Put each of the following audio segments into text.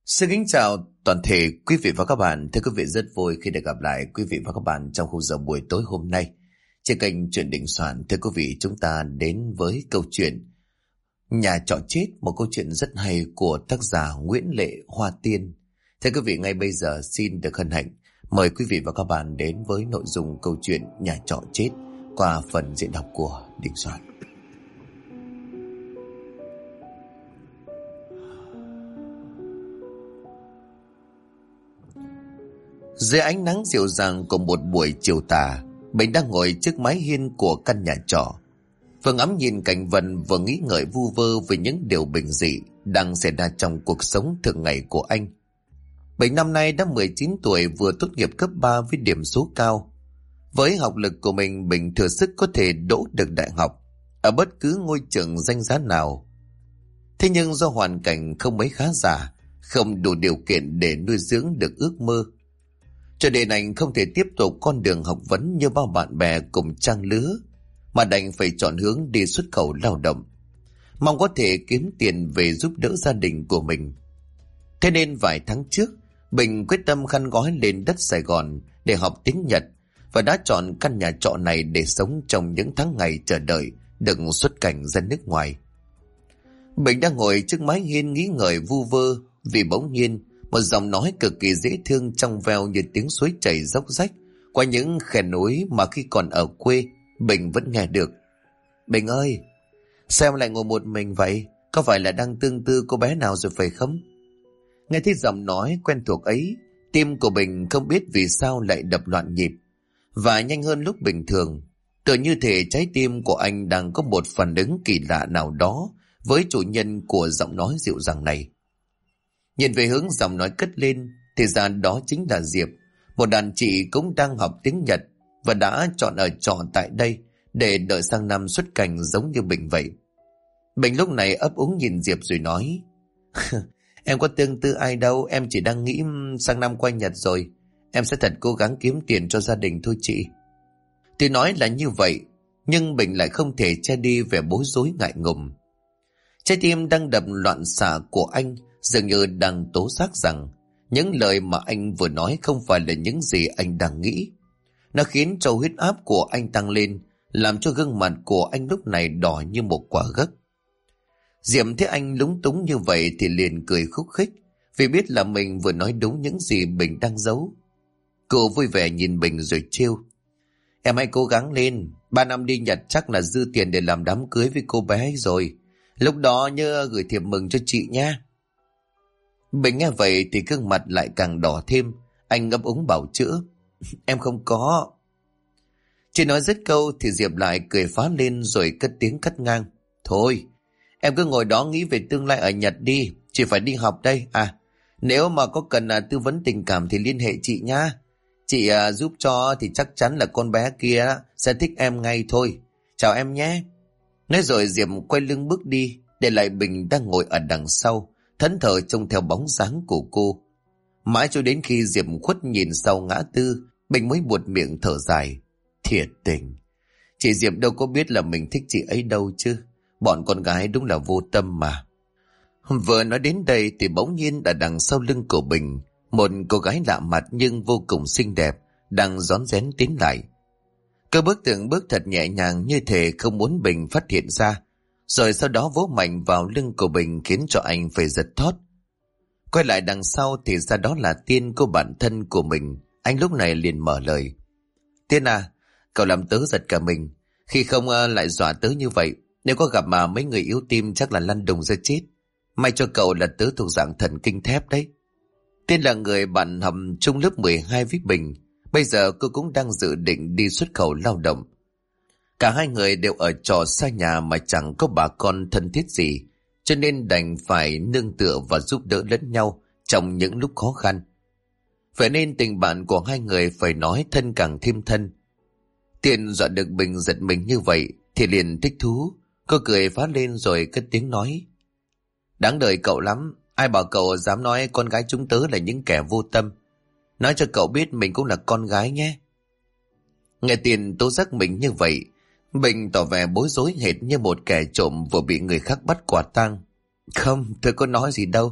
Xin kính chào toàn thể quý vị và các bạn. Thưa quý vị, rất vui khi được gặp lại quý vị và các bạn trong khung giờ buổi tối hôm nay trên kênh Chuyện Đình Soạn. Thưa quý vị, chúng ta đến với câu chuyện Nhà Trọ Chết, một câu chuyện rất hay của tác giả Nguyễn Lệ Hoa Tiên. Thưa quý vị, ngay bây giờ xin được hân hạnh mời quý vị và các bạn đến với nội dung câu chuyện Nhà Trọ Chết qua phần diễn đọc của Đình Soạn. Dưới ánh nắng dịu dàng của một buổi chiều tà, Bình đang ngồi trước mái hiên của căn nhà trọ, vừa ngắm nhìn cảnh vật vừa nghĩ ngợi vu vơ về những điều bình dị đang xảy ra trong cuộc sống thường ngày của anh. Bình năm nay đã 19 tuổi, vừa tốt nghiệp cấp 3 với điểm số cao. Với học lực của mình, Bình thừa sức có thể đỗ được đại học ở bất cứ ngôi trường danh giá nào. Thế nhưng do hoàn cảnh không mấy khá giả, không đủ điều kiện để nuôi dưỡng được ước mơ, cho nên anh không thể tiếp tục con đường học vấn như bao bạn bè cùng trang lứa, mà đành phải chọn hướng đi xuất khẩu lao động, mong có thể kiếm tiền về giúp đỡ gia đình của mình. Thế nên vài tháng trước, Bình quyết tâm khăn gói lên đất Sài Gòn để học tiếng Nhật và đã chọn căn nhà trọ này để sống trong những tháng ngày chờ đợi được xuất cảnh ra nước ngoài. Bình đang ngồi trước mái hiên nghĩ ngợi vu vơ vì bỗng nhiên một giọng nói cực kỳ dễ thương trong veo như tiếng suối chảy róc rách qua những khe núi mà khi còn ở quê Bình vẫn nghe được. Bình ơi, sao em lại ngồi một mình vậy? Có phải là đang tương tư cô bé nào rồi phải không? Nghe thấy giọng nói quen thuộc ấy, tim của Bình không biết vì sao lại đập loạn nhịp và nhanh hơn lúc bình thường. Tựa như thể trái tim của anh đang có một phản ứng kỳ lạ nào đó với chủ nhân của giọng nói dịu dàng này. Nhìn về hướng giọng nói cất lên thì ra đó chính là Diệp, một đàn chị cũng đang học tiếng Nhật và đã chọn ở trọ tại đây để đợi sang năm xuất cảnh giống như Bình vậy. Bình lúc này ấp úng nhìn Diệp rồi nói: Em có tương tư ai đâu, em chỉ đang nghĩ sang năm qua Nhật rồi em sẽ thật cố gắng kiếm tiền cho gia đình thôi chị. Tuy nói là như vậy, nhưng Bình lại không thể che đi vẻ bối rối ngại ngùng. Trái tim đang đập loạn xạ của anh dường như đang tố giác rằng những lời mà anh vừa nói không phải là những gì anh đang nghĩ. Nó khiến cho huyết áp của anh tăng lên, làm cho gương mặt của anh lúc này đỏ như một quả gấc. Diệp thấy anh lúng túng như vậy thì liền cười khúc khích, vì biết là mình vừa nói đúng những gì Bình đang giấu. Cô vui vẻ nhìn Bình rồi trêu: Em hãy cố gắng lên, 3 năm đi Nhật chắc là dư tiền để làm đám cưới với cô bé rồi. Lúc đó nhớ gửi thiệp mừng cho chị nha. Bình nghe vậy thì gương mặt lại càng đỏ thêm. Anh ấp úng bảo chữa: Em không có. Chỉ nói dứt câu thì Diệp lại cười phá lên rồi cất tiếng cắt ngang: Thôi, em cứ ngồi đó nghĩ về tương lai ở Nhật đi, chị phải đi học đây. Nếu mà có cần tư vấn tình cảm thì liên hệ chị nha. Chị giúp cho thì chắc chắn là con bé kia sẽ thích em ngay thôi. Chào em nhé. Nói rồi Diệp quay lưng bước đi, để lại Bình đang ngồi ở đằng sau, thẫn thờ trông theo bóng dáng của cô. Mãi cho đến khi Diệp khuất nhìn sau ngã tư, Bình mới buột miệng thở dài: Thiệt tình, chị Diệp đâu có biết là mình thích chị ấy đâu chứ. Bọn con gái đúng là vô tâm mà. Vừa nói đến đây thì bỗng nhiên ở đằng sau lưng của Bình, một cô gái lạ mặt nhưng vô cùng xinh đẹp đang rón rén tiến lại. Cô bước từng bước thật nhẹ nhàng như thể không muốn Bình phát hiện ra, rồi sau đó vỗ mạnh vào lưng của Bình khiến cho anh phải giật thót. Quay lại đằng sau thì ra đó là Tiên, cô bạn thân của mình. Anh lúc này liền mở lời: Tiên à, cậu làm tớ giật cả mình, khi không lại dọa tớ như vậy. Nếu có gặp mà mấy người yếu tim chắc là lăn đùng ra chết. May cho cậu là tớ thuộc dạng thần kinh thép đấy. Tiên là người bạn học chung lớp 12 với Bình. Bây giờ cô cũng đang dự định đi xuất khẩu lao động. Cả hai người đều ở trọ xa nhà mà chẳng có bà con thân thiết gì, cho nên đành phải nương tựa và giúp đỡ lẫn nhau trong những lúc khó khăn. Vậy nên tình bạn của hai người phải nói thân càng thêm thân. Tiên dọa được Bình giật mình như vậy thì liền thích thú. Cô cười phá lên rồi cất tiếng nói: Đáng đời cậu lắm, ai bảo cậu dám nói con gái chúng tớ là những kẻ vô tâm. Nói cho cậu biết mình cũng là con gái nhé. Nghe Tiên tố giác mình như vậy, Bình tỏ vẻ bối rối hệt như một kẻ trộm vừa bị người khác bắt quả tang. Không, tôi có nói gì đâu.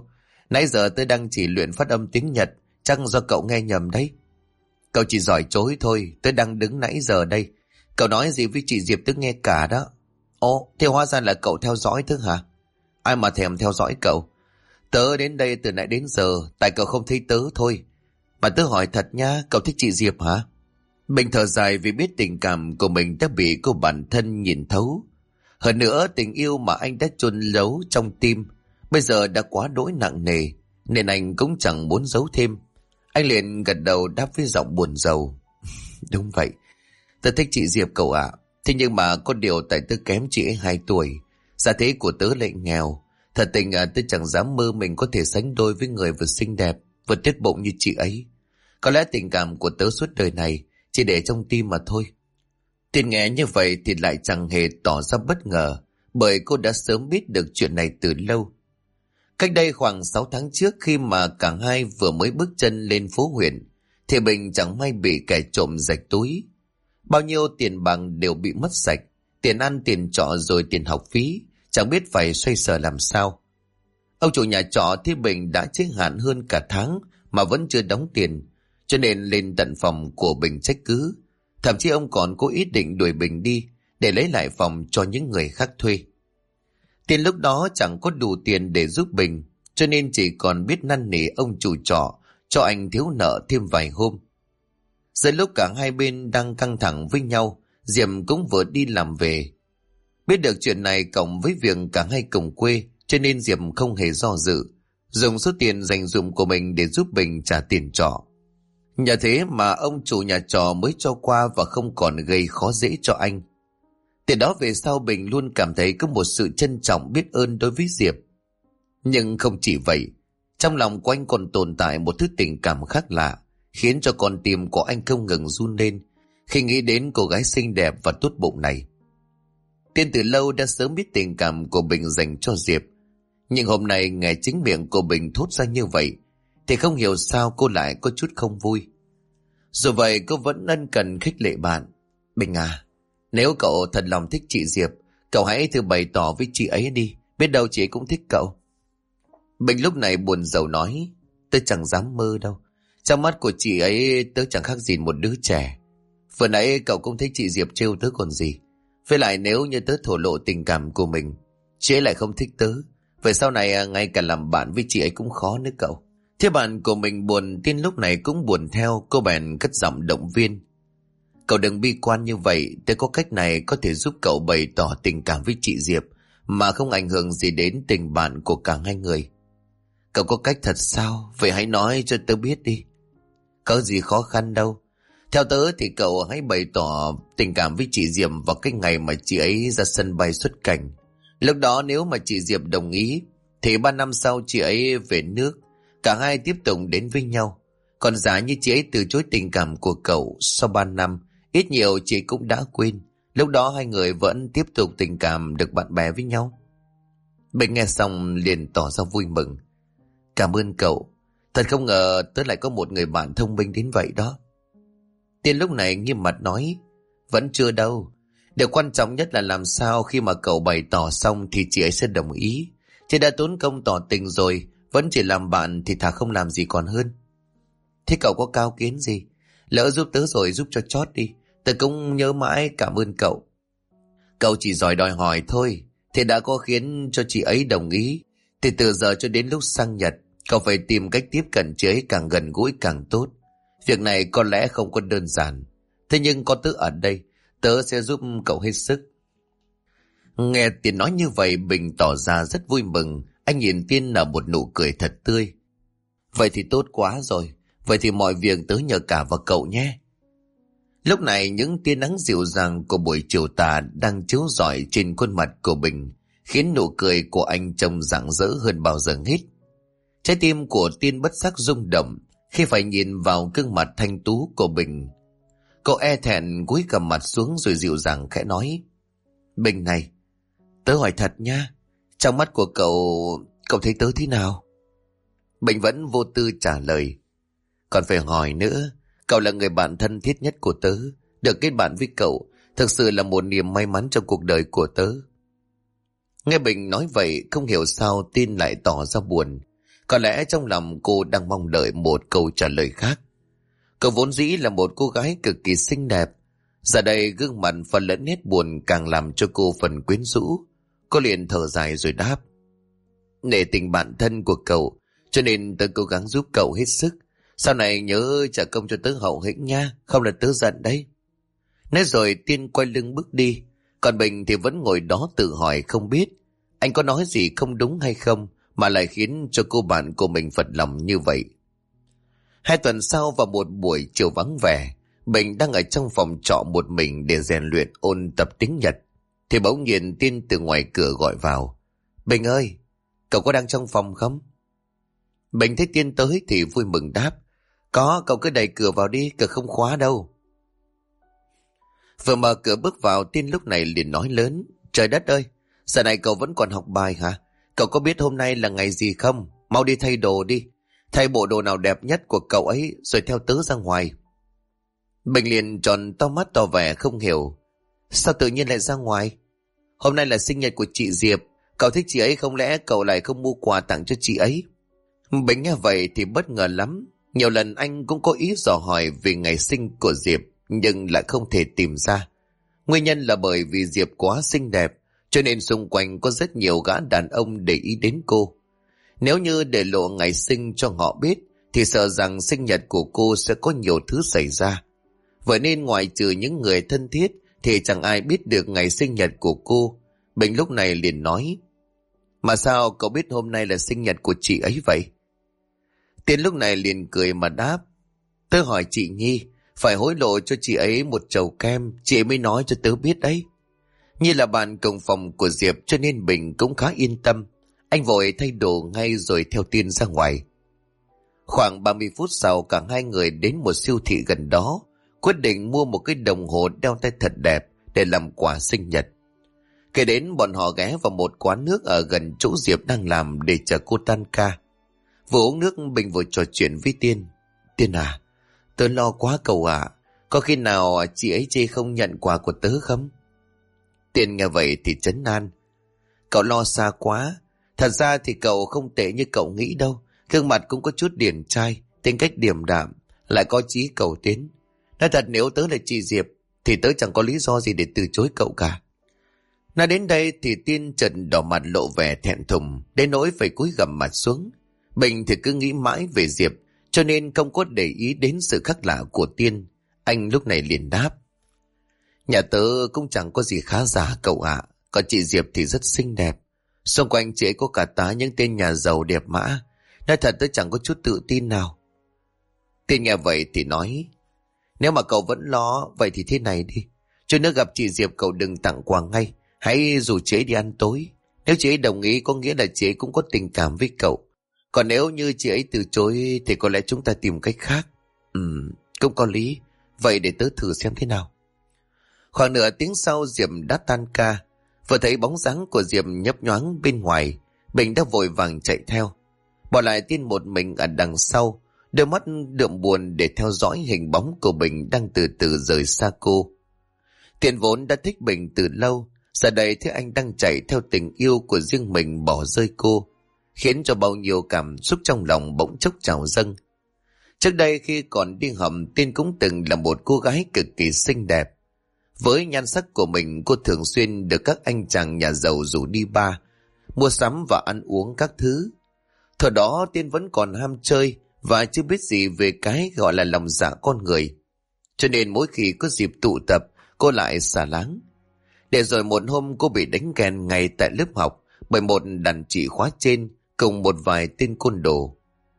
Nãy giờ tớ đang chỉ luyện phát âm tiếng Nhật, chắc do cậu nghe nhầm đấy. Cậu chỉ giỏi chối thôi, tớ đang đứng nãy giờ đây. Cậu nói gì với chị Diệp tớ nghe cả đó. Ồ, thế hóa ra là cậu theo dõi tớ hả? Ai mà thèm theo dõi cậu. Tớ đến đây từ nãy đến giờ, tại cậu không thấy tớ thôi. Mà tớ hỏi thật nha, cậu thích chị Diệp hả? Bình thở dài vì biết tình cảm của mình đã bị cô bản thân nhìn thấu. Hơn nữa tình yêu mà anh đã chôn giấu trong tim bây giờ đã quá đỗi nặng nề, nên anh cũng chẳng muốn giấu thêm. Anh liền gật đầu đáp với giọng buồn rầu. Đúng vậy, tớ thích chị Diệp cậu ạ. Thế nhưng mà có điều tại tớ kém chị ấy 2 tuổi. Gia thế của tớ lại nghèo. Thật tình tớ chẳng dám mơ mình có thể sánh đôi với người vừa xinh đẹp vừa tốt bụng như chị ấy. Có lẽ tình cảm của tớ suốt đời này chỉ để trong tim mà thôi. Tiên nghe như vậy thì lại chẳng hề tỏ ra bất ngờ, bởi cô đã sớm biết được chuyện này từ lâu. Cách đây khoảng 6 tháng trước, khi mà cả hai vừa mới bước chân lên phố huyện, thì Bình chẳng may bị kẻ trộm rạch túi. Bao nhiêu tiền bằng đều bị mất sạch, tiền ăn, tiền trọ rồi tiền học phí, chẳng biết phải xoay sở làm sao. Ông chủ nhà trọ thấy Bình đã chết hạn hơn cả tháng mà vẫn chưa đóng tiền, cho nên lên tận phòng của Bình trách cứ. Thậm chí ông còn có ý định đuổi Bình đi để lấy lại phòng cho những người khác thuê. Tiền lúc đó chẳng có đủ tiền để giúp Bình, cho nên chỉ còn biết năn nỉ ông chủ trọ cho anh thiếu nợ thêm vài hôm. Giữa lúc cả hai bên đang căng thẳng với nhau, Diệp cũng vừa đi làm về. Biết được chuyện này cộng với việc cả hai cùng quê, cho nên Diệp không hề do dự, dùng số tiền dành dụm của mình để giúp Bình trả tiền trọ. Nhờ thế mà ông chủ nhà trọ mới cho qua và không còn gây khó dễ cho anh. Từ đó về sau Bình luôn cảm thấy có một sự trân trọng biết ơn đối với Diệp. Nhưng không chỉ vậy, trong lòng của anh còn tồn tại một thứ tình cảm khác lạ, khiến cho con tim của anh không ngừng run lên khi nghĩ đến cô gái xinh đẹp và tốt bụng này. Tiên từ lâu đã sớm biết tình cảm của Bình dành cho Diệp, nhưng hôm nay nghe chính miệng của Bình thốt ra như vậy thì không hiểu sao cô lại có chút không vui. Dù vậy cô vẫn ân cần khích lệ bạn. Bình à, nếu cậu thật lòng thích chị Diệp, cậu hãy thử bày tỏ với chị ấy đi, biết đâu chị ấy cũng thích cậu. Bình lúc này buồn rầu nói, tớ chẳng dám mơ đâu. Trong mắt của chị ấy tớ chẳng khác gì một đứa trẻ. Vừa nãy cậu cũng thích chị Diệp trêu tớ còn gì. Với lại nếu như tớ thổ lộ tình cảm của mình, chị ấy lại không thích tớ, vậy sau này ngay cả làm bạn với chị ấy cũng khó nữa cậu. Thế bạn của mình buồn, Tiên lúc này cũng buồn theo, cô bèn cất giọng động viên. Cậu đừng bi quan như vậy, tớ có cách này có thể giúp cậu bày tỏ tình cảm với chị Diệp mà không ảnh hưởng gì đến tình bạn của cả hai người. Cậu có cách thật sao? Vậy hãy nói cho tớ biết đi. Có gì khó khăn đâu. Theo tớ thì cậu hãy bày tỏ tình cảm với chị Diệp vào cái ngày mà chị ấy ra sân bay xuất cảnh. Lúc đó nếu mà chị Diệp đồng ý thì 3 năm sau chị ấy về nước, cả hai tiếp tục đến với nhau. Còn giả như chị ấy từ chối tình cảm của cậu, sau 3 năm, ít nhiều chị cũng đã quên. Lúc đó hai người vẫn tiếp tục tình cảm được bạn bè với nhau. Bình nghe xong liền tỏ ra vui mừng. Cảm ơn cậu. Thật không ngờ tớ lại có một người bạn thông minh đến vậy đó. Tiên lúc này nghiêm mặt nói, vẫn chưa đâu. Điều quan trọng nhất là làm sao khi mà cậu bày tỏ xong thì chị ấy sẽ đồng ý. Chị đã tốn công tỏ tình rồi, vẫn chỉ làm bạn thì thà không làm gì còn hơn. Thế cậu có cao kiến gì? Lỡ giúp tớ rồi giúp cho chót đi. Tớ cũng nhớ mãi cảm ơn cậu. Cậu chỉ giỏi đòi hỏi thôi. Thế đã có khiến cho chị ấy đồng ý thì từ giờ cho đến lúc sang Nhật, cậu phải tìm cách tiếp cận chị ấy càng gần gũi càng tốt. Việc này có lẽ không có đơn giản. Thế nhưng có tớ ở đây, tớ sẽ giúp cậu hết sức. Nghe Tiên nói như vậy, Bình tỏ ra rất vui mừng. Anh nhìn Tiên nở một nụ cười thật tươi. Vậy thì tốt quá rồi. Vậy thì mọi việc tớ nhờ cả vào cậu nhé. Lúc này những tia nắng dịu dàng của buổi chiều tà đang chiếu rọi trên khuôn mặt của Bình, khiến nụ cười của anh trông rạng rỡ hơn bao giờ hết. Trái tim của Tiên bất giác rung động khi phải nhìn vào gương mặt thanh tú của Bình. Cô e thẹn cúi gằm mặt xuống rồi dịu dàng khẽ nói, Bình này, tớ hỏi thật nha, trong mắt của cậu thấy tớ thế nào? Bình vẫn vô tư trả lời, còn phải hỏi nữa, cậu là người bạn thân thiết nhất của tớ, được kết bạn với cậu thực sự là một niềm may mắn trong cuộc đời của tớ. Nghe Bình nói vậy, không hiểu sao Tiên lại tỏ ra buồn. Có lẽ trong lòng cô đang mong đợi một câu trả lời khác. Cô vốn dĩ là một cô gái cực kỳ xinh đẹp. Giờ đây gương mặt phần lẫn nét buồn càng làm cho cô phần quyến rũ. Cô liền thở dài rồi đáp. Nể tình bạn thân của cậu, cho nên tớ cố gắng giúp cậu hết sức. Sau này nhớ trả công cho tớ hậu hĩnh nha, không là tớ giận đấy. Nói rồi Tiên quay lưng bước đi. Còn Bình thì vẫn ngồi đó tự hỏi không biết anh có nói gì không đúng hay không mà lại khiến cho cô bạn của mình phật lòng như vậy. 2 tuần sau, vào một buổi chiều vắng vẻ, Bình đang ở trong phòng trọ một mình để rèn luyện ôn tập tiếng Nhật, thì bỗng nhiên Tiên từ ngoài cửa gọi vào. Bình ơi, cậu có đang trong phòng không? Bình thấy Tiên tới thì vui mừng đáp. Có, cậu cứ đẩy cửa vào đi, cửa không khóa đâu. Vừa mở cửa bước vào, Tiên lúc này liền nói lớn. Trời đất ơi, giờ này cậu vẫn còn học bài hả? Cậu có biết hôm nay là ngày gì không? Mau đi thay đồ đi. Thay bộ đồ nào đẹp nhất của cậu ấy rồi theo tớ ra ngoài. Bình liền tròn to mắt tỏ vẻ không hiểu. Sao tự nhiên lại ra ngoài? Hôm nay là sinh nhật của chị Diệp. Cậu thích chị ấy, không lẽ cậu lại không mua quà tặng cho chị ấy? Bình nghe vậy thì bất ngờ lắm. Nhiều lần anh cũng có ý dò hỏi về ngày sinh của Diệp, nhưng lại không thể tìm ra. Nguyên nhân là bởi vì Diệp quá xinh đẹp, cho nên xung quanh có rất nhiều gã đàn ông để ý đến cô. Nếu như để lộ ngày sinh cho họ biết, thì sợ rằng sinh nhật của cô sẽ có nhiều thứ xảy ra. Vậy nên ngoài trừ những người thân thiết thì chẳng ai biết được ngày sinh nhật của cô. Bình lúc này liền nói. Mà sao cậu biết hôm nay là sinh nhật của chị ấy vậy? Tiên lúc này liền cười mà đáp. Tớ hỏi chị Nhi, phải hối lộ cho chị ấy một chầu kem, chị ấy mới nói cho tớ biết đấy. Nhi là bạn cùng phòng của Diệp, cho nên Bình cũng khá yên tâm. Anh vội thay đồ ngay rồi theo Tiên ra ngoài. Khoảng 30 phút sau, cả hai người đến một siêu thị gần đó, quyết định mua một cái đồng hồ đeo tay thật đẹp để làm quà sinh nhật. Kế đến bọn họ ghé vào một quán nước ở gần chỗ Diệp đang làm để chờ cô tan ca. Vừa uống nước, Bình vừa trò chuyện với Tiên. Tiên à, tớ lo quá cậu ạ. Có khi nào chị ấy chê không nhận quà của tớ không? Tiên nghe vậy thì trấn an. Cậu lo xa quá. Thật ra thì cậu không tệ như cậu nghĩ đâu. Gương mặt cũng có chút điển trai, tính cách điềm đạm, lại có chí cầu tiến. Nói thật, nếu tớ là chị Diệp thì tớ chẳng có lý do gì để từ chối cậu cả. Nói đến đây thì Tiên chợt đỏ mặt lộ vẻ thẹn thùng, đến nỗi phải cúi gằm mặt xuống. Bình thì cứ nghĩ mãi về Diệp, cho nên không có để ý đến sự khác lạ của Tiên. Anh lúc này liền đáp. Nhà tớ cũng chẳng có gì khá giả cậu ạ. Còn chị Diệp thì rất xinh đẹp. Xung quanh chị ấy có cả tá những tên nhà giàu đẹp mã. Nói thật tớ chẳng có chút tự tin nào. Tiên nghe vậy thì nói. Nếu mà cậu vẫn lo, vậy thì thế này đi. Chút nữa gặp chị Diệp cậu đừng tặng quà ngay. Hãy rủ chị ấy đi ăn tối. Nếu chị ấy đồng ý có nghĩa là chị ấy cũng có tình cảm với cậu. Còn nếu như chị ấy từ chối thì có lẽ chúng ta tìm cách khác. Cũng có lý. Vậy để tớ thử xem thế nào. Khoảng nửa tiếng sau, Diệp đã tan ca. Vừa thấy bóng dáng của Diệp nhấp nhoáng bên ngoài, Bình đã vội vàng chạy theo. Bỏ lại Tiên một mình ở đằng sau, đôi mắt đượm buồn để theo dõi hình bóng của Bình đang từ từ rời xa cô. Tiên vốn đã thích Bình từ lâu, giờ đây thấy anh đang chạy theo tình yêu của riêng mình bỏ rơi cô, khiến cho bao nhiêu cảm xúc trong lòng bỗng chốc trào dâng. Trước đây khi còn đi học, Tiên cũng từng là một cô gái cực kỳ xinh đẹp. Với nhan sắc của mình, cô thường xuyên được các anh chàng nhà giàu rủ đi bar, mua sắm và ăn uống các thứ. Thời đó Tiên vẫn còn ham chơi và chưa biết gì về cái gọi là lòng dạ con người. Cho nên mỗi khi có dịp tụ tập, cô lại xả láng. Để rồi một hôm cô bị đánh ghen ngay tại lớp học bởi một đàn chị khóa trên cùng một vài tên côn đồ.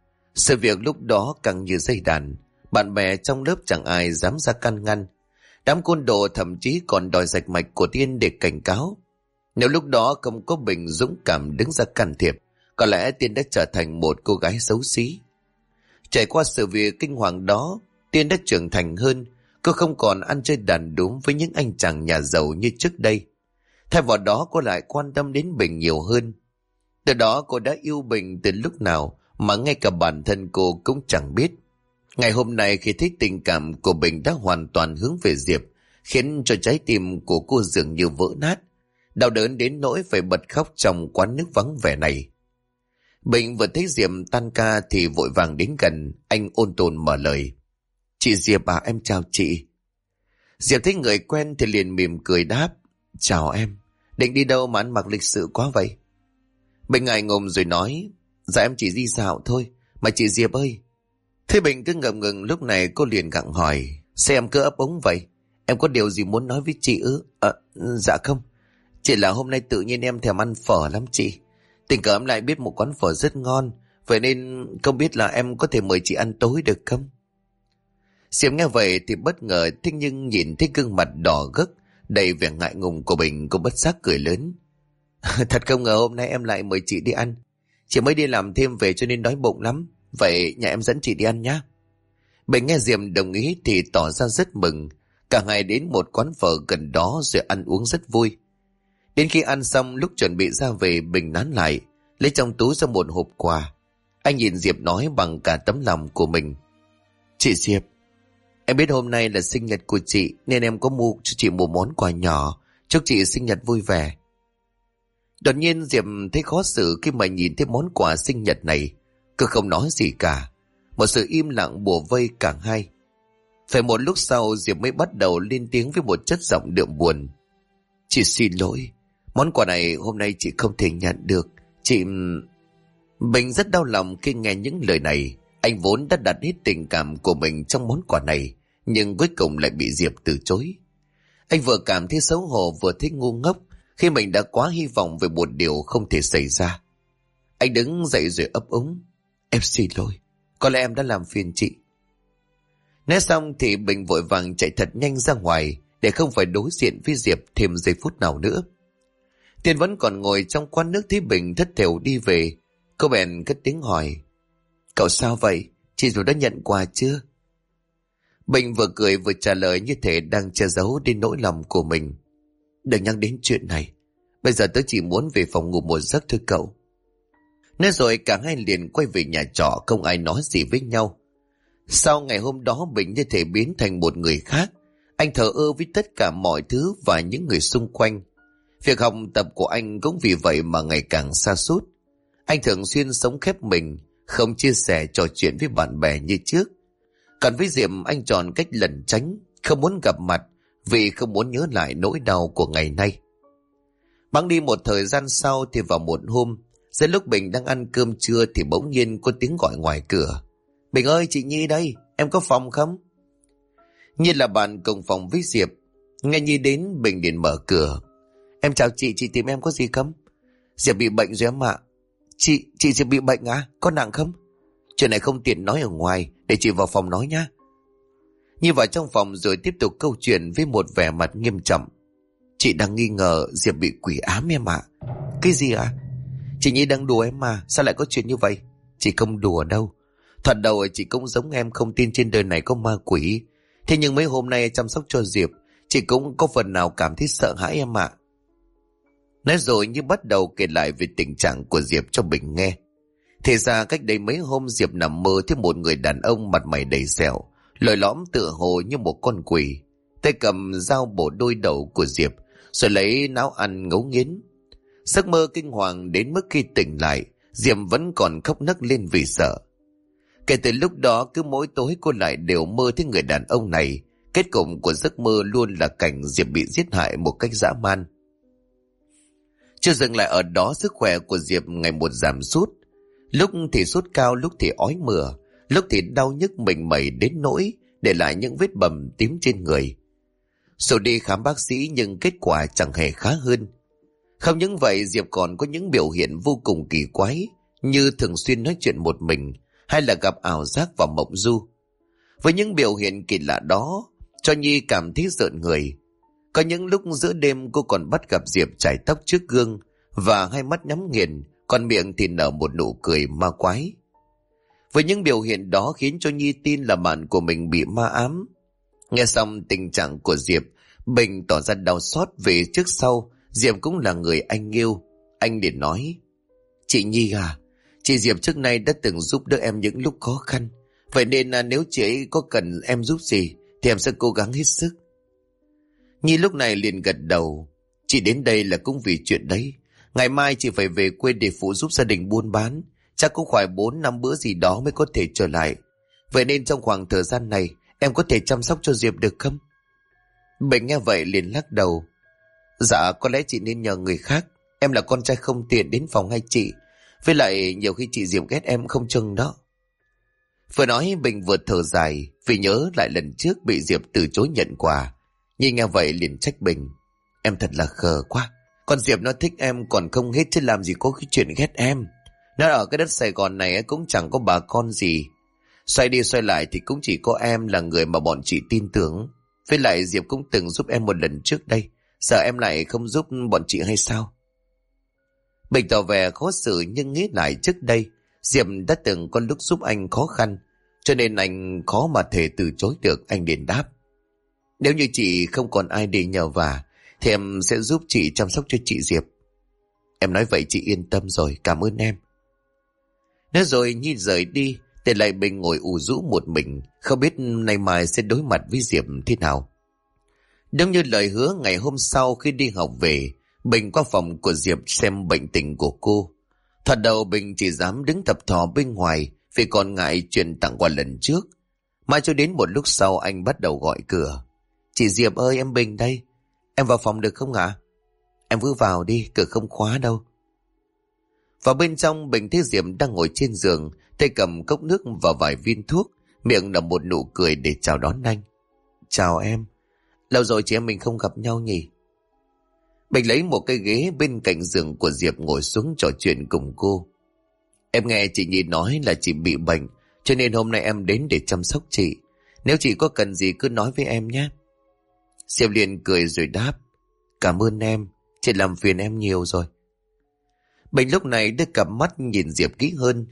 Sự việc lúc đó càng như dây đàn, bạn bè trong lớp chẳng ai dám ra can ngăn. Đám côn đồ thậm chí còn đòi rạch mạch của Tiên để cảnh cáo. Nếu lúc đó không có Bình dũng cảm đứng ra can thiệp, có lẽ Tiên đã trở thành một cô gái xấu xí. Trải qua sự việc kinh hoàng đó, Tiên đã trưởng thành hơn. Cô không còn ăn chơi đàn đúm với những anh chàng nhà giàu như trước đây. Thay vào đó cô lại quan tâm đến Bình nhiều hơn. Từ đó cô đã yêu Bình từ lúc nào mà ngay cả bản thân cô cũng chẳng biết. Ngày hôm nay khi thấy tình cảm của Bình đã hoàn toàn hướng về Diệp, khiến cho trái tim của cô dường như vỡ nát, đau đớn đến nỗi phải bật khóc trong quán nước vắng vẻ này. Bình vừa thấy Diệp tan ca thì vội vàng đến gần. Anh ôn tồn mở lời. Chị Diệp à, em chào chị. Diệp thấy người quen thì liền mỉm cười đáp. Chào em. Định đi đâu mà ăn mặc lịch sự quá vậy? Bình ngại ngùng rồi nói. Dạ em chỉ đi dạo thôi. Mà chị Diệp ơi. Thế Bình cứ ngập ngừng, lúc này cô liền gặng hỏi. Sao em cứ ấp úng vậy? Em có điều gì muốn nói với chị ư? Dạ không. Chỉ là hôm nay tự nhiên em thèm ăn phở lắm chị. Tình cờ em lại biết một quán phở rất ngon. Vậy nên không biết là em có thể mời chị ăn tối được không? Diệp nghe vậy thì bất ngờ, thế nhưng nhìn thấy gương mặt đỏ gấc đầy vẻ ngại ngùng của Bình, cô bất giác cười lớn. Thật không ngờ hôm nay em lại mời chị đi ăn. Chị mới đi làm thêm về cho nên đói bụng lắm. Vậy nhà em dẫn chị đi ăn nhé. Bình nghe Diệp đồng ý thì tỏ ra rất mừng. Cả hai đến một quán phở gần đó rồi ăn uống rất vui. Đến khi ăn xong, lúc chuẩn bị ra về, Bình nán lại lấy trong túi ra một hộp quà. Anh nhìn Diệp nói bằng cả tấm lòng của mình. Chị Diệp, em biết hôm nay là sinh nhật của chị nên em có mua cho chị một món quà nhỏ. Chúc chị sinh nhật vui vẻ. Đột nhiên Diệp thấy khó xử khi mà nhìn thấy món quà sinh nhật này. Cứ không nói gì cả. Một sự im lặng bủa vây cả hai. Phải một lúc sau Diệp mới bắt đầu lên tiếng với một chất giọng đượm buồn. Chị xin lỗi. Món quà này hôm nay chị không thể nhận được. Chị... Bình rất đau lòng khi nghe những lời này. Anh vốn đã đặt hết tình cảm của mình trong món quà này, nhưng cuối cùng lại bị Diệp từ chối. Anh vừa cảm thấy xấu hổ vừa thấy ngu ngốc khi mình đã quá hy vọng về một điều không thể xảy ra. Anh đứng dậy rồi ấp úng. Em xin lỗi. Có lẽ em đã làm phiền chị. Nói xong thì Bình vội vàng chạy thật nhanh ra ngoài để không phải đối diện với Diệp thêm giây phút nào nữa. Tiên vẫn còn ngồi trong quán nước thấy Bình thất thểu đi về. Cô bèn cất tiếng hỏi. Cậu sao vậy? Chị dù đã nhận quà chưa? Bình vừa cười vừa trả lời như thể đang che giấu đi nỗi lòng của mình. Đừng nhắc đến chuyện này. Bây giờ tớ chỉ muốn về phòng ngủ một giấc thôi cậu. Nói rồi cả hai liền quay về nhà trọ, không ai nói gì với nhau. Sau ngày hôm đó Bình như thể biến thành một người khác. Anh thờ ơ với tất cả mọi thứ và những người xung quanh. Việc học tập của anh cũng vì vậy mà ngày càng sa sút. Anh thường xuyên sống khép mình, không chia sẻ trò chuyện với bạn bè như trước. Còn với Diệp anh chọn cách lẩn tránh, không muốn gặp mặt vì không muốn nhớ lại nỗi đau của ngày nay. Bẵng đi một thời gian sau thì vào một hôm, giữa lúc Bình đang ăn cơm trưa thì bỗng nhiên có tiếng gọi ngoài cửa. Bình ơi, chị Nhi đây, em có phòng không? Nhi là bạn cùng phòng với Diệp. Nghe Nhi đến, Bình liền mở cửa. Em chào chị tìm em có gì không? Diệp bị bệnh rồi em ạ. Chị Diệp bị bệnh à? Có nặng không? Chuyện này không tiện nói ở ngoài, để chị vào phòng nói nhá. Nhi vào trong phòng rồi tiếp tục câu chuyện với một vẻ mặt nghiêm trọng. Chị đang nghi ngờ Diệp bị quỷ ám em ạ. Cái gì ạ? Chị Nhi đang đùa em mà, sao lại có chuyện như vậy? Chị không đùa đâu. Thoạt đầu chị cũng giống em không tin trên đời này có ma quỷ. Thế nhưng mấy hôm nay chăm sóc cho Diệp, chị cũng có phần nào cảm thấy sợ hãi em ạ. Nói rồi như bắt đầu kể lại về tình trạng của Diệp cho Bình nghe. Thì ra cách đây mấy hôm Diệp nằm mơ thấy một người đàn ông mặt mày đầy sẹo, lồi lõm tựa hồ như một con quỷ, tay cầm dao bổ đôi đầu của Diệp, rồi lấy náo ăn ngấu nghiến. Giấc mơ kinh hoàng đến mức khi tỉnh lại, Diệp vẫn còn khóc nấc lên vì sợ. Kể từ lúc đó cứ mỗi tối cô lại đều mơ thấy người đàn ông này. Kết cục của giấc mơ luôn là cảnh Diệp bị giết hại một cách dã man. Chưa dừng lại ở đó, sức khỏe của Diệp ngày một giảm sút. Lúc thì sốt cao, lúc thì ói mửa, lúc thì đau nhức mình mẩy đến nỗi để lại những vết bầm tím trên người. Rồi đi khám bác sĩ nhưng kết quả chẳng hề khá hơn. Không những vậy, Diệp còn có những biểu hiện vô cùng kỳ quái, như thường xuyên nói chuyện một mình hay là gặp ảo giác và mộng du. Với những biểu hiện kỳ lạ đó, cho Nhi cảm thấy rợn người. Có những lúc giữa đêm cô còn bắt gặp Diệp chải tóc trước gương và hai mắt nhắm nghiền, còn miệng thì nở một nụ cười ma quái. Với những biểu hiện đó khiến cho Nhi tin là bạn của mình bị ma ám. Nghe xong tình trạng của Diệp, Bình tỏ ra đau xót vì trước sau Diệp cũng là người anh yêu. Anh liền nói, chị Nhi à, chị Diệp trước nay đã từng giúp đỡ em những lúc khó khăn. Vậy nên nếu chị ấy có cần em giúp gì thì em sẽ cố gắng hết sức. Nhi lúc này liền gật đầu. Chị đến đây là cũng vì chuyện đấy. Ngày mai chị phải về quê để phụ giúp gia đình buôn bán. Chắc cũng phải 4-5 bữa gì đó mới có thể trở lại. Vậy nên trong khoảng thời gian này em có thể chăm sóc cho Diệp được không? Bình nghe vậy liền lắc đầu. Dạ có lẽ chị nên nhờ người khác. Em là con trai không tiện đến phòng hay chị. Với lại nhiều khi chị Diệp ghét em không chừng đó. Vừa nói Bình vừa thở dài vì nhớ lại lần trước bị Diệp từ chối nhận quà. Nhi nghe vậy liền trách Bình. Em thật là khờ quá. Con Diệp nó thích em còn không hết chứ làm gì có cái chuyện ghét em. Nó ở cái đất Sài Gòn này cũng chẳng có bà con gì. Xoay đi xoay lại thì cũng chỉ có em là người mà bọn chị tin tưởng. Với lại Diệp cũng từng giúp em một lần trước đây. Giờ em lại không giúp bọn chị hay sao? Bình tỏ vẻ khó xử nhưng nghĩ lại trước đây Diệp đã từng có lúc giúp anh khó khăn, cho nên anh khó mà thể từ chối được. Anh liền đáp. Nếu như chị không còn ai để nhờ vả thì em sẽ giúp chị chăm sóc cho chị Diệp. Em nói vậy chị yên tâm rồi, cảm ơn em. Nói rồi Nhi rời đi, để lại Bình ngồi ù rũ một mình, không biết nay mai sẽ đối mặt với Diệp thế nào. Đúng như lời hứa, ngày hôm sau khi đi học về, Bình qua phòng của Diệp xem bệnh tình của cô. Thật đầu Bình chỉ dám đứng thập thò bên ngoài vì còn ngại chuyện tặng quà lần trước. Mãi cho đến một lúc sau anh bắt đầu gọi cửa. Chị Diệp ơi, em Bình đây. Em vào phòng được không ạ? Em cứ vào đi, cửa không khóa đâu. Vào bên trong Bình thấy Diệp đang ngồi trên giường, tay cầm cốc nước và vài viên thuốc, miệng nở một nụ cười để chào đón anh. Chào em. Lâu rồi chị em mình không gặp nhau nhỉ? Bình lấy một cái ghế bên cạnh giường của Diệp ngồi xuống trò chuyện cùng cô. Em nghe chị Nhi nói là chị bị bệnh, cho nên hôm nay em đến để chăm sóc chị. Nếu chị có cần gì cứ nói với em nhé. Diệp liền cười rồi đáp. Cảm ơn em, chị làm phiền em nhiều rồi. Bình lúc này đưa cặp mắt nhìn Diệp kỹ hơn.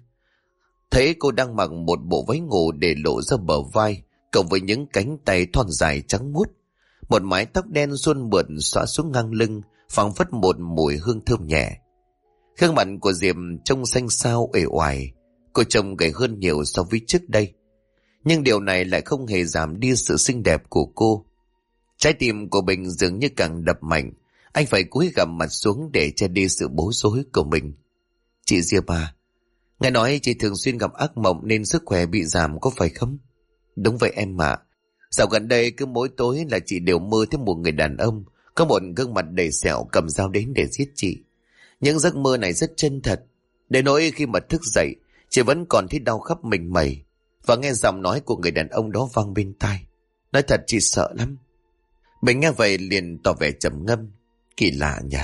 Thấy cô đang mặc một bộ váy ngủ để lộ ra bờ vai, cộng với những cánh tay thon dài trắng muốt. Một mái tóc đen suôn mượt xõa xuống ngang lưng, phảng phất một mùi hương thơm nhẹ. Gương mặt của Diệp trông xanh xao uể oải, cô trông gầy hơn nhiều so với trước đây. Nhưng điều này lại không hề giảm đi sự xinh đẹp của cô. Trái tim của Bình dường như càng đập mạnh, anh phải cúi gằm mặt xuống để che đi sự bối rối của mình. Chị Diệp à, nghe nói chị thường xuyên gặp ác mộng nên sức khỏe bị giảm có phải không? Đúng vậy em ạ. Dạo gần đây cứ mỗi tối là chị đều mơ thấy một người đàn ông có một gương mặt đầy sẹo cầm dao đến để giết chị. Những giấc mơ này rất chân thật, đến nỗi khi mà thức dậy chị vẫn còn thấy đau khắp mình mẩy, và nghe giọng nói của người đàn ông đó vang bên tai. Nói thật chị sợ lắm. Bình nghe vậy liền tỏ vẻ trầm ngâm. Kỳ lạ nhỉ,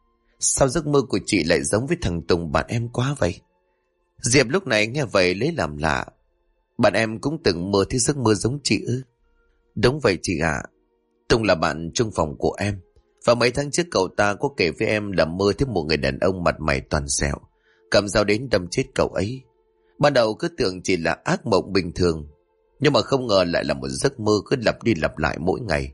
sao giấc mơ của chị lại giống với thằng Tùng bạn em quá vậy? Diệp lúc này nghe vậy lấy làm lạ. Bạn em cũng từng mơ thấy giấc mơ giống chị ư? Đúng vậy chị ạ. Tùng là bạn chung phòng của em, và mấy tháng trước cậu ta có kể với em là mơ thấy một người đàn ông mặt mày toàn sẹo cầm dao đến đâm chết cậu ấy. Ban đầu cứ tưởng chỉ là ác mộng bình thường, nhưng mà không ngờ lại là một giấc mơ cứ lặp đi lặp lại mỗi ngày.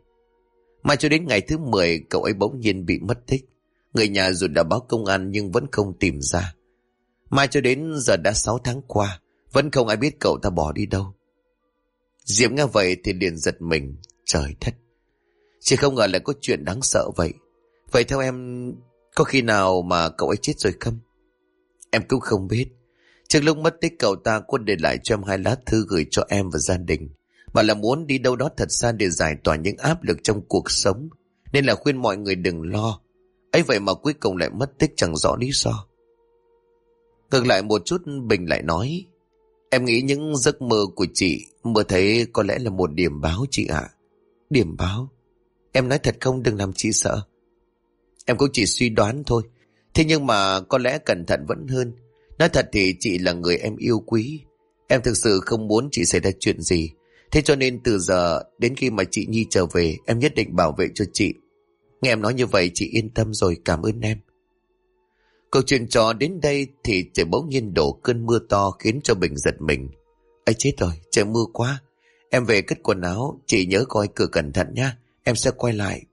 Mà cho đến ngày thứ 10 cậu ấy bỗng nhiên bị mất tích. Người nhà dù đã báo công an nhưng vẫn không tìm ra. Mà cho đến giờ đã 6 tháng qua vẫn không ai biết cậu ta bỏ đi đâu. Diệp nghe vậy thì liền giật mình. Trời đất, chị không ngờ lại có chuyện đáng sợ vậy. Vậy theo em, có khi nào mà cậu ấy chết rồi không? Em cũng không biết. Trước lúc mất tích cậu ta có để lại cho em 2 lá thư gửi cho em và gia đình, mà là muốn đi đâu đó thật xa để giải tỏa những áp lực trong cuộc sống, nên là khuyên mọi người đừng lo. Ấy vậy mà cuối cùng lại mất tích chẳng rõ lý do. Ngược lại một chút Bình lại nói. Em nghĩ những giấc mơ của chị mơ thấy có lẽ là một điểm báo chị ạ. Điểm báo? Em nói thật không, đừng làm chị sợ. Em cũng chỉ suy đoán thôi. Thế nhưng mà có lẽ cẩn thận vẫn hơn. Nói thật thì chị là người em yêu quý. Em thực sự không muốn chị xảy ra chuyện gì. Thế cho nên từ giờ đến khi mà chị Nhi trở về, em nhất định bảo vệ cho chị. Nghe em nói như vậy chị yên tâm rồi, cảm ơn em. Câu chuyện trò đến đây thì trời bỗng nhiên đổ cơn mưa to khiến cho Bình giật mình. Ấy chết rồi, trời mưa quá. Em về cất quần áo, chị nhớ coi cửa cẩn thận nha, em sẽ quay lại.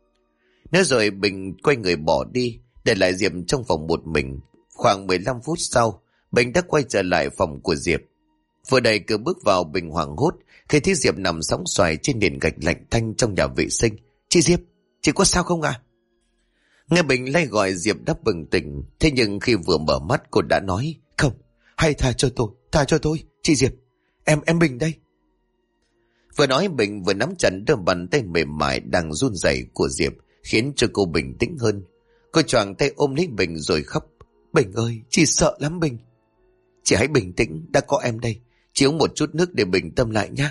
Nói rồi Bình quay người bỏ đi, để lại Diệp trong phòng một mình. Khoảng 15 phút sau, Bình đã quay trở lại phòng của Diệp. Vừa đẩy cửa bước vào, Bình hoảng hốt khi thấy Diệp nằm sóng xoài trên nền gạch lạnh tanh trong nhà vệ sinh. Chị Diệp, chị có sao không ạ? Nghe Bình lay gọi Diệp đáp bừng tỉnh. Thế nhưng khi vừa mở mắt cô đã nói, không, Hay tha cho tôi, chị Diệp, em Bình đây. Vừa nói Bình vừa nắm chặt đôi bàn tay mềm mại đang run rẩy của Diệp, khiến cho cô bình tĩnh hơn. Cô choàng tay ôm lấy Bình rồi khóc. Bình ơi, chị sợ lắm Bình. Chị hãy bình tĩnh, đã có em đây. Chị uống một chút nước để bình tâm lại nhé.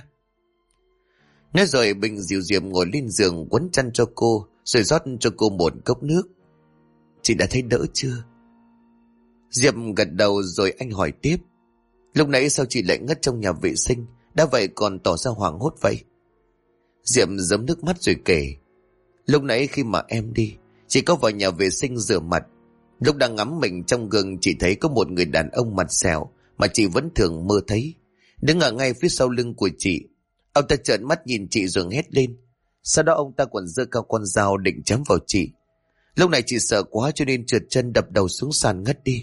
Nói rồi Bình dìu Diệp ngồi lên giường quấn chăn cho cô, rồi rót cho cô một cốc nước. Chị đã thấy đỡ chưa? Diệp gật đầu rồi anh hỏi tiếp. Lúc nãy sao chị lại ngất trong nhà vệ sinh, đã vậy còn tỏ ra hoảng hốt vậy? Diệp giấm nước mắt rồi kể. Lúc nãy khi mà em đi, chị có vào nhà vệ sinh rửa mặt. Lúc đang ngắm mình trong gương, chị thấy có một người đàn ông mặt sẹo mà chị vẫn thường mơ thấy, đứng ở ngay phía sau lưng của chị. Ông ta trợn mắt nhìn chị rồi hét lên. Sau đó ông ta còn giơ cao con dao định chém vào chị. Lúc này chị sợ quá cho nên trượt chân đập đầu xuống sàn ngất đi.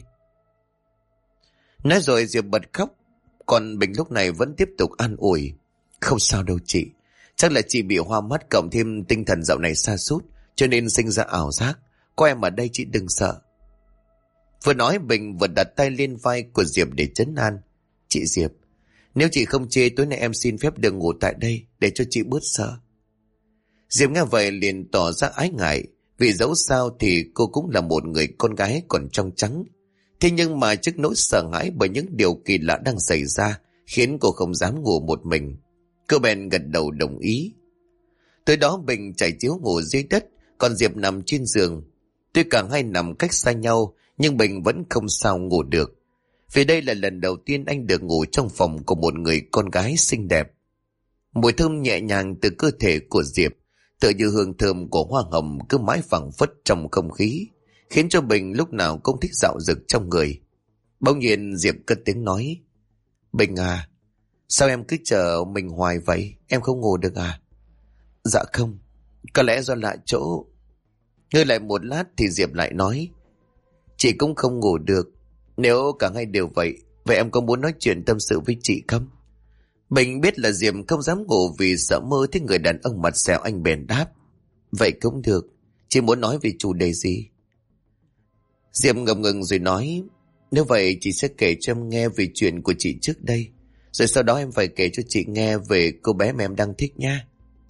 Nói rồi Diệp bật khóc. Còn Bình lúc này vẫn tiếp tục an ủi. Không sao đâu chị, chắc là chị bị hoa mắt cộng thêm tinh thần dạo này sa sút cho nên sinh ra ảo giác. Có em ở đây chị đừng sợ. Vừa nói Bình vừa đặt tay lên vai của Diệp để trấn an. Chị Diệp, nếu chị không chê tối nay em xin phép được ngủ tại đây để cho chị bớt sợ. Diệp nghe vậy liền tỏ ra ái ngại, vì dẫu sao thì cô cũng là một người con gái còn trong trắng. Thế nhưng mà trước nỗi sợ hãi bởi những điều kỳ lạ đang xảy ra khiến cô không dám ngủ một mình. Cô bèn gật đầu đồng ý. Tới đó Bình trải chiếu ngủ dưới đất, còn Diệp nằm trên giường. Tuy cả hai nằm cách xa nhau, nhưng Bình vẫn không sao ngủ được. Vì đây là lần đầu tiên anh được ngủ trong phòng của một người con gái xinh đẹp. Mùi thơm nhẹ nhàng từ cơ thể của Diệp, tựa như hương thơm của hoa hồng cứ mãi phảng phất trong không khí, khiến cho Bình lúc nào cũng thích dạo dực trong người. Bỗng nhiên Diệp cất tiếng nói. Bình à, sao em cứ chờ mình hoài vậy? Em không ngủ được à? Dạ không, có lẽ do lạ chỗ. Ngơi lại một lát thì Diệp lại nói. Chị cũng không ngủ được. Nếu cả hai đều vậy, vậy em có muốn nói chuyện tâm sự với chị không? Bình biết là Diệp không dám ngủ vì sợ mơ thấy người đàn ông mặt sẹo, anh bèn đáp. Vậy cũng được, chị muốn nói về chủ đề gì? Diệp ngập ngừng rồi nói. Nếu vậy chị sẽ kể cho em nghe về chuyện của chị trước đây, rồi sau đó em phải kể cho chị nghe về cô bé mà em đang thích nha.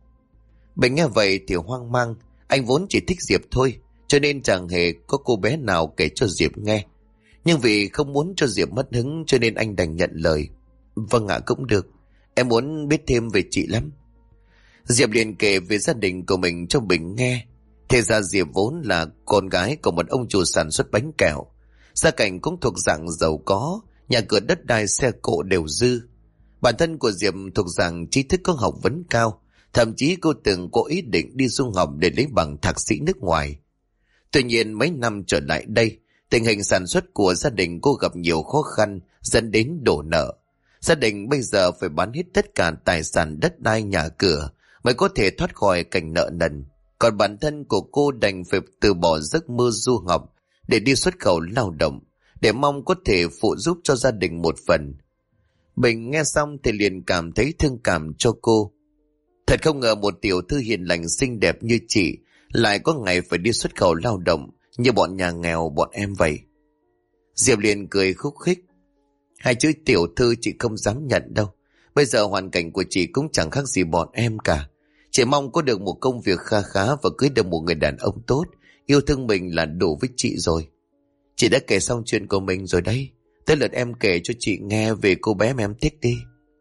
Bình nghe vậy thì hoang mang. Anh vốn chỉ thích Diệp thôi, cho nên chẳng hề có cô bé nào kể cho Diệp nghe. Nhưng vì không muốn cho Diệp mất hứng cho nên anh đành nhận lời. Vâng ạ, cũng được, em muốn biết thêm về chị lắm. Diệp liền kể về gia đình của mình cho Bình nghe. Thế ra Diệp vốn là con gái của một ông chủ sản xuất bánh kẹo. Gia cảnh cũng thuộc dạng giàu có, nhà cửa đất đai xe cộ đều dư. Bản thân của Diệp thuộc dạng trí thức có học vấn cao, thậm chí cô từng có ý định đi du học để lấy bằng thạc sĩ nước ngoài. Tuy nhiên mấy năm trở lại đây, tình hình sản xuất của gia đình cô gặp nhiều khó khăn dẫn đến đổ nợ. Gia đình bây giờ phải bán hết tất cả tài sản đất đai nhà cửa mới có thể thoát khỏi cảnh nợ nần. Còn bản thân của cô đành phải từ bỏ giấc mơ du học để đi xuất khẩu lao động, để mong có thể phụ giúp cho gia đình một phần. Bình nghe xong thì liền cảm thấy thương cảm cho cô. Thật không ngờ một tiểu thư hiền lành xinh đẹp như chị lại có ngày phải đi xuất khẩu lao động như bọn nhà nghèo bọn em vậy. Diệp liền cười khúc khích. Hai chữ tiểu thư chị không dám nhận đâu. Bây giờ hoàn cảnh của chị cũng chẳng khác gì bọn em cả. Chị mong có được một công việc kha khá và cưới được một người đàn ông tốt, yêu thương mình là đủ với chị rồi. Chị đã kể xong chuyện của mình rồi đấy. Tới lượt em kể cho chị nghe về cô bé mà em thích đi.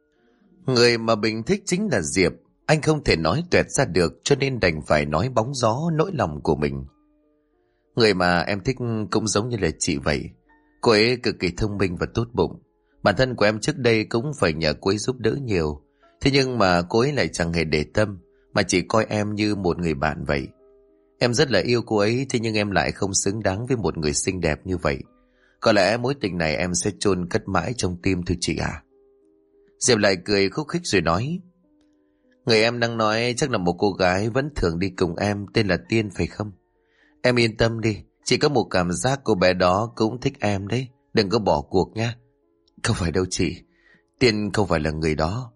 Người mà Bình thích chính là Diệp. Anh không thể nói tuẹt ra được cho nên đành phải nói bóng gió nỗi lòng của mình. Người mà em thích cũng giống như là chị vậy. Cô ấy cực kỳ thông minh và tốt bụng. Bản thân của em trước đây cũng phải nhờ cô ấy giúp đỡ nhiều. Thế nhưng mà cô ấy lại chẳng hề để tâm, mà chỉ coi em như một người bạn vậy. Em rất là yêu cô ấy, thế nhưng em lại không xứng đáng với một người xinh đẹp như vậy. Có lẽ mối tình này em sẽ chôn cất mãi trong tim thôi chị à. Diệp lại cười khúc khích rồi nói. Người em đang nói chắc là một cô gái vẫn thường đi cùng em, tên là Tiên phải không? Em yên tâm đi, chỉ có một cảm giác cô bé đó cũng thích em đấy, đừng có bỏ cuộc nha. Không phải đâu chị, Tiên không phải là người đó.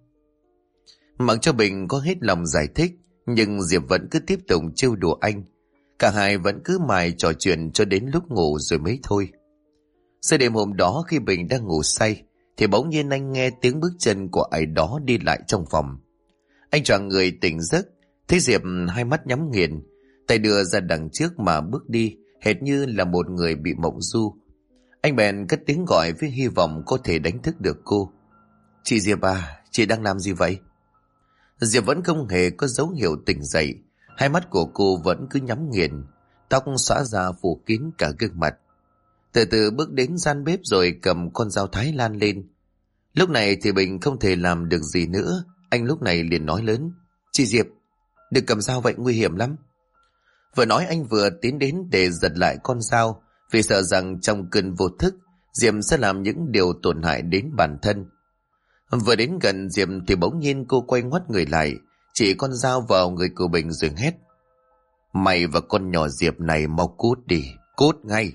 Mặc cho Bình có hết lòng giải thích, nhưng Diệp vẫn cứ tiếp tục trêu đùa anh. Cả hai vẫn cứ mải trò chuyện cho đến lúc ngủ rồi mới thôi. Sau đêm hôm đó khi Bình đang ngủ say thì bỗng nhiên anh nghe tiếng bước chân của ai đó đi lại trong phòng. Anh choàng người tỉnh giấc, thấy Diệp hai mắt nhắm nghiền, tay đưa ra đằng trước mà bước đi, hệt như là một người bị mộng du. Anh bèn cất tiếng gọi với hy vọng có thể đánh thức được cô. Chị Diệp à, chị đang làm gì vậy? Diệp vẫn không hề có dấu hiệu tỉnh dậy, hai mắt của cô vẫn cứ nhắm nghiền, tóc xõa ra phủ kín cả gương mặt. Từ từ bước đến gian bếp rồi cầm con dao Thái Lan lên. Lúc này thì Bình không thể làm được gì nữa, anh lúc này liền nói lớn. Chị Diệp, đừng cầm dao vậy, nguy hiểm lắm. Vừa nói anh vừa tiến đến để giật lại con dao, vì sợ rằng trong cơn vô thức Diệp sẽ làm những điều tổn hại đến bản thân. Vừa đến gần Diệp thì bỗng nhiên cô quay ngoắt người lại, chỉ con dao vào người của Bình rồi hét. Mày và con nhỏ Diệp này mau cút đi, cút ngay.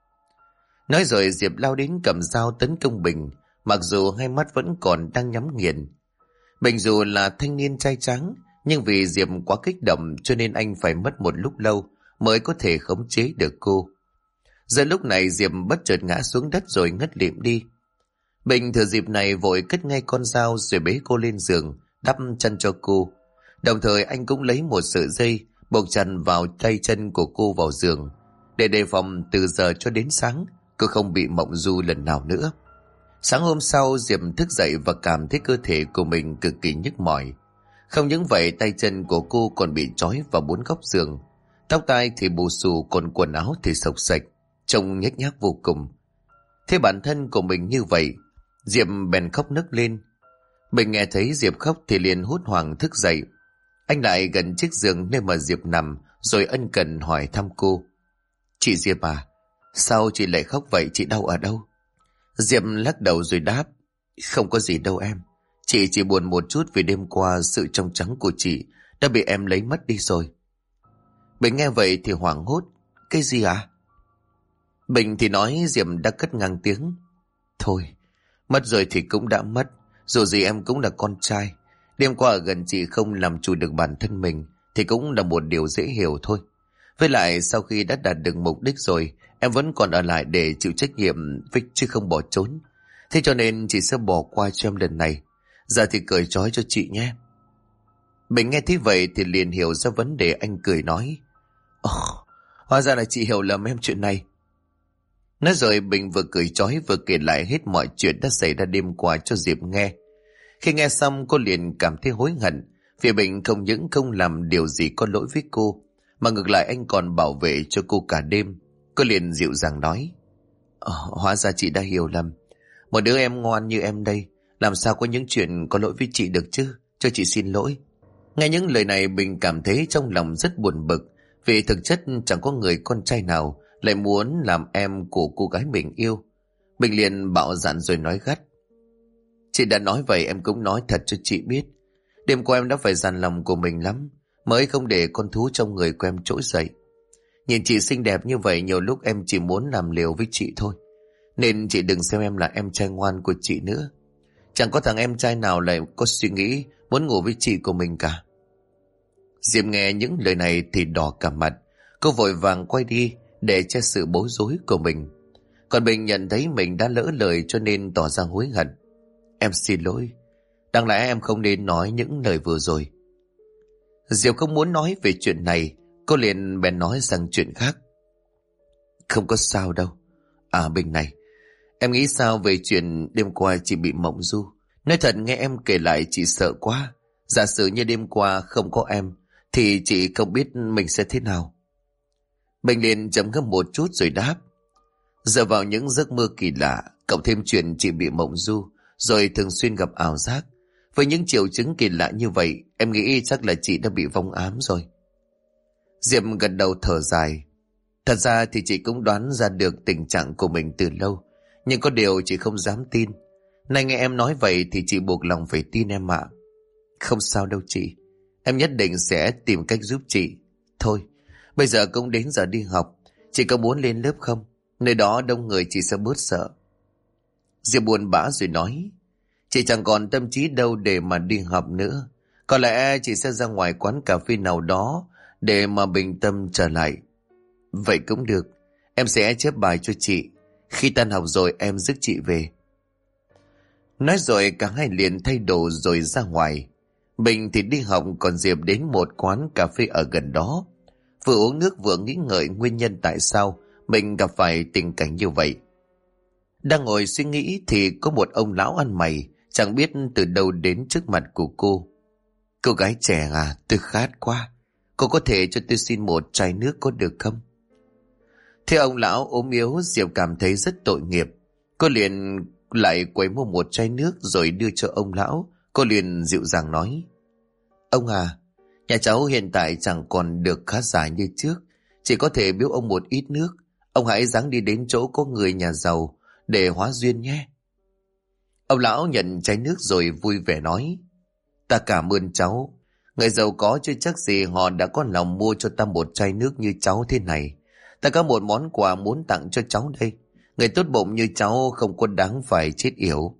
Nói rồi Diệp lao đến cầm dao tấn công Bình, mặc dù hai mắt vẫn còn đang nhắm nghiền. Bình dù là thanh niên trai tráng, nhưng vì Diệp quá kích động cho nên anh phải mất một lúc lâu mới có thể khống chế được cô. Giờ lúc này Diệp bất chợt ngã xuống đất rồi ngất lịm đi. Bình thừa dịp này vội cất ngay con dao rồi bế cô lên giường, đắp chân cho cô. Đồng thời anh cũng lấy một sợi dây buộc chặt vào tay chân của cô vào giường, để đề phòng từ giờ cho đến sáng cô không bị mộng du lần nào nữa. Sáng hôm sau Diệp thức dậy và cảm thấy cơ thể của mình cực kỳ nhức mỏi. Không những vậy, tay chân của cô còn bị trói vào bốn góc giường, tóc tai thì bù xù, còn quần áo thì xộc xệch, trông nhếch nhác vô cùng. Thế bản thân của mình như vậy, Diệp bèn khóc nức lên. Bình nghe thấy Diệp khóc thì liền hốt hoảng thức dậy. Anh lại gần chiếc giường nơi mà Diệp nằm rồi ân cần hỏi thăm cô. Chị Diệp à, sao chị lại khóc vậy, chị đau ở đâu? Diệp lắc đầu rồi đáp. Không có gì đâu em, chị chỉ buồn một chút vì đêm qua sự trong trắng của chị đã bị em lấy mất đi rồi. Bình nghe vậy thì hoảng hốt. Cái gì à? Bình thì nói Diệp đã cất ngang tiếng. Thôi, mất rồi thì cũng đã mất, dù gì em cũng là con trai. Đêm qua ở gần chị không làm chủ được bản thân mình thì cũng là một điều dễ hiểu thôi. Với lại sau khi đã đạt được mục đích rồi, em vẫn còn ở lại để chịu trách nhiệm chứ không bỏ trốn. Thế cho nên chị sẽ bỏ qua cho em lần này. Giờ thì cởi trói cho chị nhé. Bình nghe thấy vậy thì liền hiểu ra vấn đề, anh cười nói. Ồ, hóa ra là chị hiểu lầm em chuyện này. Nói rồi Bình vừa cởi trói vừa kể lại hết mọi chuyện đã xảy ra đêm qua cho Diệp nghe. Khi nghe xong cô liền cảm thấy hối hận, vì Bình không những không làm điều gì có lỗi với cô, mà ngược lại anh còn bảo vệ cho cô cả đêm. Cô liền dịu dàng nói. Hóa ra chị đã hiểu lầm. Một đứa em ngoan như em đây, làm sao có những chuyện có lỗi với chị được chứ, cho chị xin lỗi. Nghe những lời này Bình cảm thấy trong lòng rất buồn bực, vì thực chất chẳng có người con trai nào lại muốn làm em của cô gái mình yêu. Bình liền bạo dạn rồi nói gắt. Chị đã nói vậy em cũng nói thật cho chị biết. Đêm qua em đã phải dằn lòng của mình lắm, mới không để con thú trong người của em trỗi dậy. Nhìn chị xinh đẹp như vậy, nhiều lúc em chỉ muốn làm liều với chị thôi. Nên chị đừng xem em là em trai ngoan của chị nữa. Chẳng có thằng em trai nào lại có suy nghĩ muốn ngủ với chị của mình cả. Diệp nghe những lời này thì đỏ cả mặt. Cô vội vàng quay đi để che sự bối rối của mình. Còn Bình nhận thấy mình đã lỡ lời cho nên tỏ ra hối hận. Em xin lỗi, đáng lẽ em không nên nói những lời vừa rồi. Diệp không muốn nói về chuyện này, cô liền bèn nói sang chuyện khác. Không có sao đâu. À Bình này, em nghĩ sao về chuyện đêm qua chị bị mộng du? Nói thật nghe em kể lại chị sợ quá. Giả sử như đêm qua không có em thì chị không biết mình sẽ thế nào. Bình liền trầm ngâm một chút rồi đáp. Dựa vào những giấc mơ kỳ lạ, cộng thêm chuyện chị bị mộng du, rồi thường xuyên gặp ảo giác, với những triệu chứng kỳ lạ như vậy, em nghĩ chắc là chị đã bị vong ám rồi. Diệp gật đầu thở dài. Thật ra thì chị cũng đoán ra được tình trạng của mình từ lâu, nhưng có điều chị không dám tin. Nay nghe em nói vậy thì chị buộc lòng phải tin em ạ. Không sao đâu chị, em nhất định sẽ tìm cách giúp chị. Thôi, bây giờ cũng đến giờ đi học, chị có muốn lên lớp không? Nơi đó đông người chị sẽ bớt sợ. Diệp buồn bã rồi nói. Chị chẳng còn tâm trí đâu để mà đi học nữa. Có lẽ chị sẽ ra ngoài quán cà phê nào đó để mà bình tâm trở lại. Vậy cũng được, em sẽ chép bài cho chị. Khi tan học rồi em rước chị về. Nói rồi cả hai liền thay đồ rồi ra ngoài. Bình thì đi học, còn Diệp đến một quán cà phê ở gần đó. Vừa uống nước vừa nghĩ ngợi nguyên nhân tại sao mình gặp phải tình cảnh như vậy. Đang ngồi suy nghĩ thì có một ông lão ăn mày chẳng biết từ đâu đến trước mặt của cô. Cô gái trẻ à, tôi khát quá. Cô có thể cho tôi xin một chai nước có được không? Thế ông lão ốm yếu, Diệp cảm thấy rất tội nghiệp. Cô liền lại quay mua một chai nước rồi đưa cho ông lão. Cô liền dịu dàng nói: Ông à, nhà cháu hiện tại chẳng còn được khá giả như trước, chỉ có thể biếu ông một ít nước. Ông hãy ráng đi đến chỗ có người nhà giàu để hóa duyên nhé. Ông lão nhận chai nước rồi vui vẻ nói: Ta cảm ơn cháu. Người giàu có chứ chắc gì họ đã có lòng mua cho ta một chai nước như cháu thế này. Ta có một món quà muốn tặng cho cháu đây. Người tốt bụng như cháu không có đáng phải chết yểu.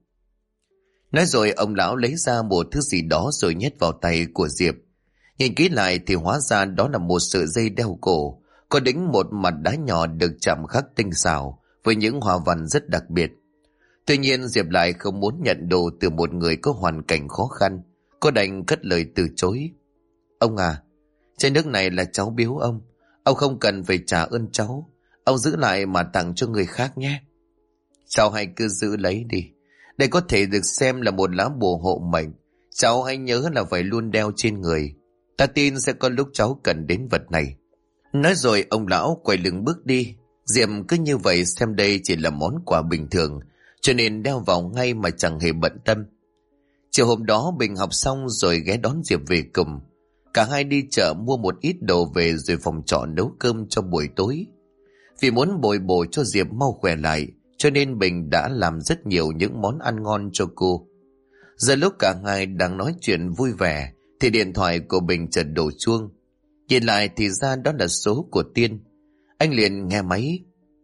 Nói rồi ông lão lấy ra một thứ gì đó rồi nhét vào tay của Diệp. Nhìn kỹ lại thì hóa ra đó là một sợi dây đeo cổ, có đính một mặt đá nhỏ được chạm khắc tinh xảo với những hoa văn rất đặc biệt. Tuy nhiên Diệp lại không muốn nhận đồ từ một người có hoàn cảnh khó khăn. Cô đành cất lời từ chối: Ông à, chai nước này là cháu biếu ông. Ông không cần phải trả ơn cháu. Ông giữ lại mà tặng cho người khác nhé. Cháu hãy cứ giữ lấy đi. Đây có thể được xem là một lá bùa hộ mệnh. Cháu hãy nhớ là phải luôn đeo trên người. Ta tin sẽ có lúc cháu cần đến vật này. Nói rồi ông lão quay lưng bước đi. Diệp cứ như vậy xem đây chỉ là món quà bình thường, cho nên đeo vào ngay mà chẳng hề bận tâm. Chiều hôm đó Bình học xong rồi ghé đón Diệp về cùng. Cả hai đi chợ mua một ít đồ về rồi phòng trọ nấu cơm cho buổi tối. Vì muốn bồi bổ cho Diệp mau khỏe lại, cho nên Bình đã làm rất nhiều những món ăn ngon cho cô. Giờ lúc cả hai đang nói chuyện vui vẻ thì điện thoại của Bình chợt đổ chuông. Nhìn lại thì ra đó là số của Tiên. Anh liền nghe máy.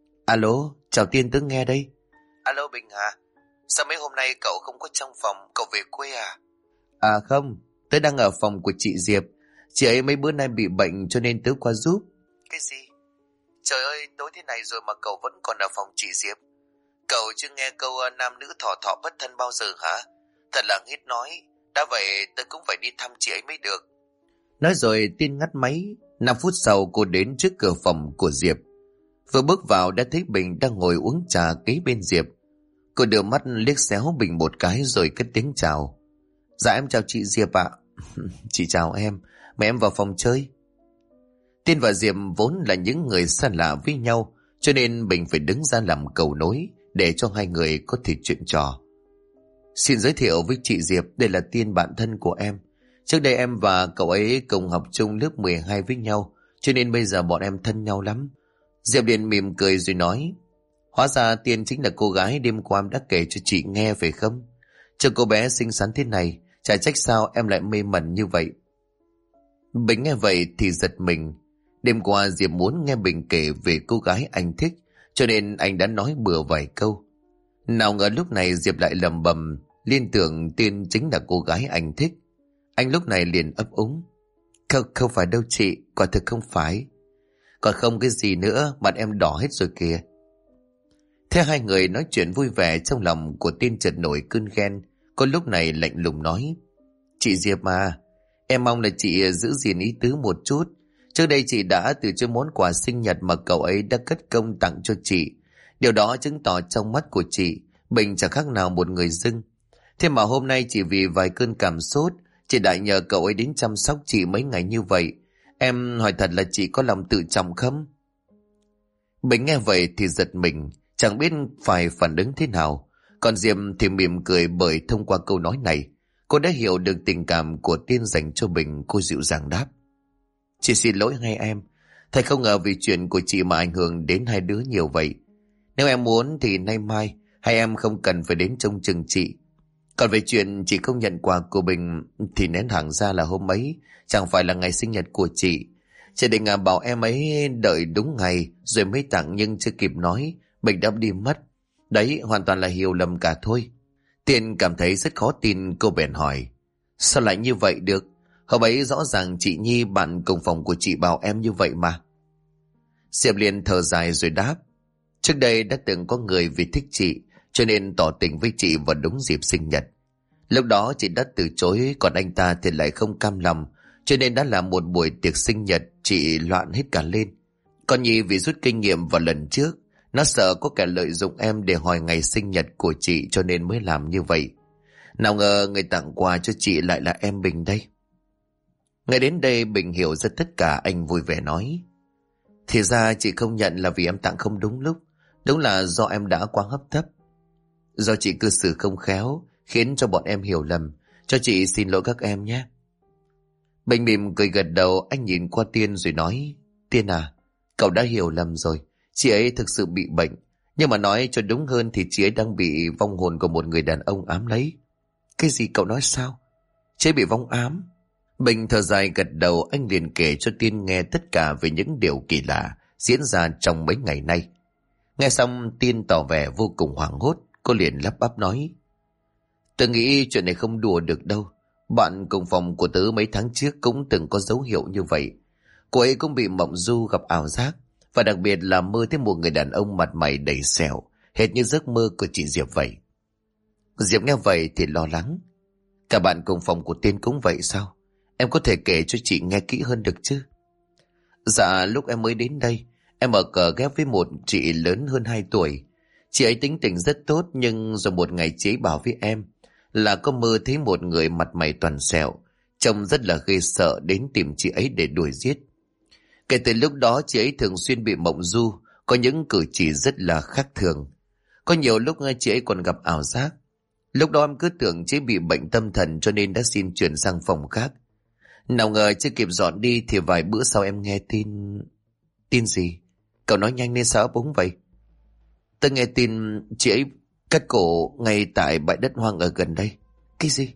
Alo, chào Tiên, tớ nghe đây. Alo Bình hả? Sao mấy hôm nay cậu không có trong phòng, cậu về quê à? À không, tớ đang ở phòng của chị Diệp. Chị ấy mấy bữa nay bị bệnh cho nên tớ qua giúp. Cái gì? Trời ơi, tối thế này rồi mà cậu vẫn còn ở phòng chị Diệp. Cậu chưa nghe câu nam nữ thọ thọ bất thân bao giờ hả? Thật là nghít nói. Đã vậy tớ cũng phải đi thăm chị ấy mới được. Nói rồi Tiên ngắt máy. 5 phút sau cô đến trước cửa phòng của Diệp. Vừa bước vào đã thấy Bình đang ngồi uống trà kế bên Diệp. Cô đưa mắt liếc xéo Bình một cái rồi cất tiếng chào. Dạ em chào chị Diệp ạ. Chị chào em. Mời em vào phòng chơi. Tiên và Diệp vốn là những người xa lạ với nhau, cho nên Bình phải đứng ra làm cầu nối để cho hai người có thể chuyện trò. Xin giới thiệu với chị Diệp, đây là Tiên, bạn thân của em. Trước đây em và cậu ấy cùng học chung lớp 12 với nhau, cho nên bây giờ bọn em thân nhau lắm. Diệp liền mỉm cười rồi nói: Hóa ra Tiên chính là cô gái đêm qua em đã kể cho chị nghe phải không? Cho cô bé xinh xắn thế này, chả trách sao em lại mê mẩn như vậy. Bình nghe vậy thì giật mình. Đêm qua Diệp muốn nghe Bình kể về cô gái anh thích, cho nên anh đã nói bừa vài câu. Nào ngờ lúc này Diệp lại lầm bầm liên tưởng Tiên chính là cô gái anh thích. Anh lúc này liền ấp úng: Không phải đâu chị, quả thực không phải. Còn không cái gì nữa, mặt em đỏ hết rồi kìa. Thế hai người nói chuyện vui vẻ, trong lòng của Tiên chợt nổi cơn ghen. Cô lúc này lạnh lùng nói: Chị Diệp à, em mong là chị giữ gìn ý tứ một chút. Trước đây chị đã từ chối món quà sinh nhật mà cậu ấy đã cất công tặng cho chị. Điều đó chứng tỏ trong mắt của chị, Bình chẳng khác nào một người dưng. Thế mà hôm nay chỉ vì vài cơn cảm sốt, chị đã nhờ cậu ấy đến chăm sóc chị mấy ngày như vậy. Em hỏi thật là chị có lòng tự trọng không? Bình nghe vậy thì giật mình, chẳng biết phải phản ứng thế nào. Còn Diệp thì mỉm cười, bởi thông qua câu nói này, cô đã hiểu được tình cảm của Tiên dành cho Bình. Cô dịu dàng đáp: Chị xin lỗi hai em. Thầy không ngờ vì chuyện của chị mà ảnh hưởng đến hai đứa nhiều vậy. Nếu em muốn thì nay mai hai em không cần phải đến trông chừng chị. Còn về chuyện chị không nhận quà của Bình thì nén hàng ra là hôm ấy chẳng phải là ngày sinh nhật của chị. Chị định bảo em ấy đợi đúng ngày rồi mới tặng, nhưng chưa kịp nói Bình đã đi mất. Đấy hoàn toàn là hiểu lầm cả thôi. Tiên cảm thấy rất khó tin, cô bèn hỏi: Sao lại như vậy được? Hôm ấy rõ ràng chị Nhi, bạn cùng phòng của chị, bảo em như vậy mà. Diệp liền thở dài rồi đáp: Trước đây đã từng có người vì thích chị cho nên tỏ tình với chị vào đúng dịp sinh nhật. Lúc đó chị đã từ chối, còn anh ta thì lại không cam lòng, cho nên đã làm một buổi tiệc sinh nhật, chị loạn hết cả lên. Còn Nhi vì rút kinh nghiệm vào lần trước, nó sợ có kẻ lợi dụng em để hỏi ngày sinh nhật của chị cho nên mới làm như vậy. Nào ngờ người tặng quà cho chị lại là em Bình đây. Ngay đến đây Bình hiểu ra tất cả, anh vui vẻ nói: thì ra chị không nhận là vì em tặng không đúng lúc. Đúng là do em đã quá hấp tấp. Do chị cư xử không khéo khiến cho bọn em hiểu lầm. Cho chị xin lỗi các em nhé. Bình mỉm cười gật đầu. Anh nhìn qua Tiên rồi nói: Tiên à, cậu đã hiểu lầm rồi. Chị ấy thực sự bị bệnh. Nhưng mà nói cho đúng hơn thì chị ấy đang bị vong hồn của một người đàn ông ám lấy. Cái gì cậu nói sao? Chị ấy bị vong ám? Bình thở dài gật đầu. Anh liền kể cho Tiên nghe tất cả về những điều kỳ lạ diễn ra trong mấy ngày nay. Nghe xong Tiên tỏ vẻ vô cùng hoảng hốt. Cô liền lắp bắp nói: Tớ nghĩ chuyện này không đùa được đâu. Bạn cùng phòng của tớ mấy tháng trước cũng từng có dấu hiệu như vậy. Cô ấy cũng bị mộng du, gặp ảo giác, và đặc biệt là mơ thấy một người đàn ông mặt mày đầy sẹo, hệt như giấc mơ của chị Diệp vậy. Diệp nghe vậy thì lo lắng: Cả bạn cùng phòng của Tiên cũng vậy sao? Em có thể kể cho chị nghe kỹ hơn được chứ? Dạ, lúc em mới đến đây, em ở cờ ghép với một chị lớn hơn 2 tuổi. Chị ấy tính tình rất tốt, nhưng rồi một ngày chị ấy bảo với em là có mơ thấy một người mặt mày toàn sẹo, trông rất là ghê sợ, đến tìm chị ấy để đuổi giết. Kể từ lúc đó chị ấy thường xuyên bị mộng du, có những cử chỉ rất là khác thường. Có nhiều lúc chị ấy còn gặp ảo giác. Lúc đó em cứ tưởng chị ấy bị bệnh tâm thần cho nên đã xin chuyển sang phòng khác. Nào ngờ chưa kịp dọn đi thì vài bữa sau em nghe tin... Tin gì? Cậu nói nhanh nên sao ấp úng vậy? Tôi nghe tin chị ấy cắt cổ ngay tại bãi đất hoang ở gần đây. Cái gì?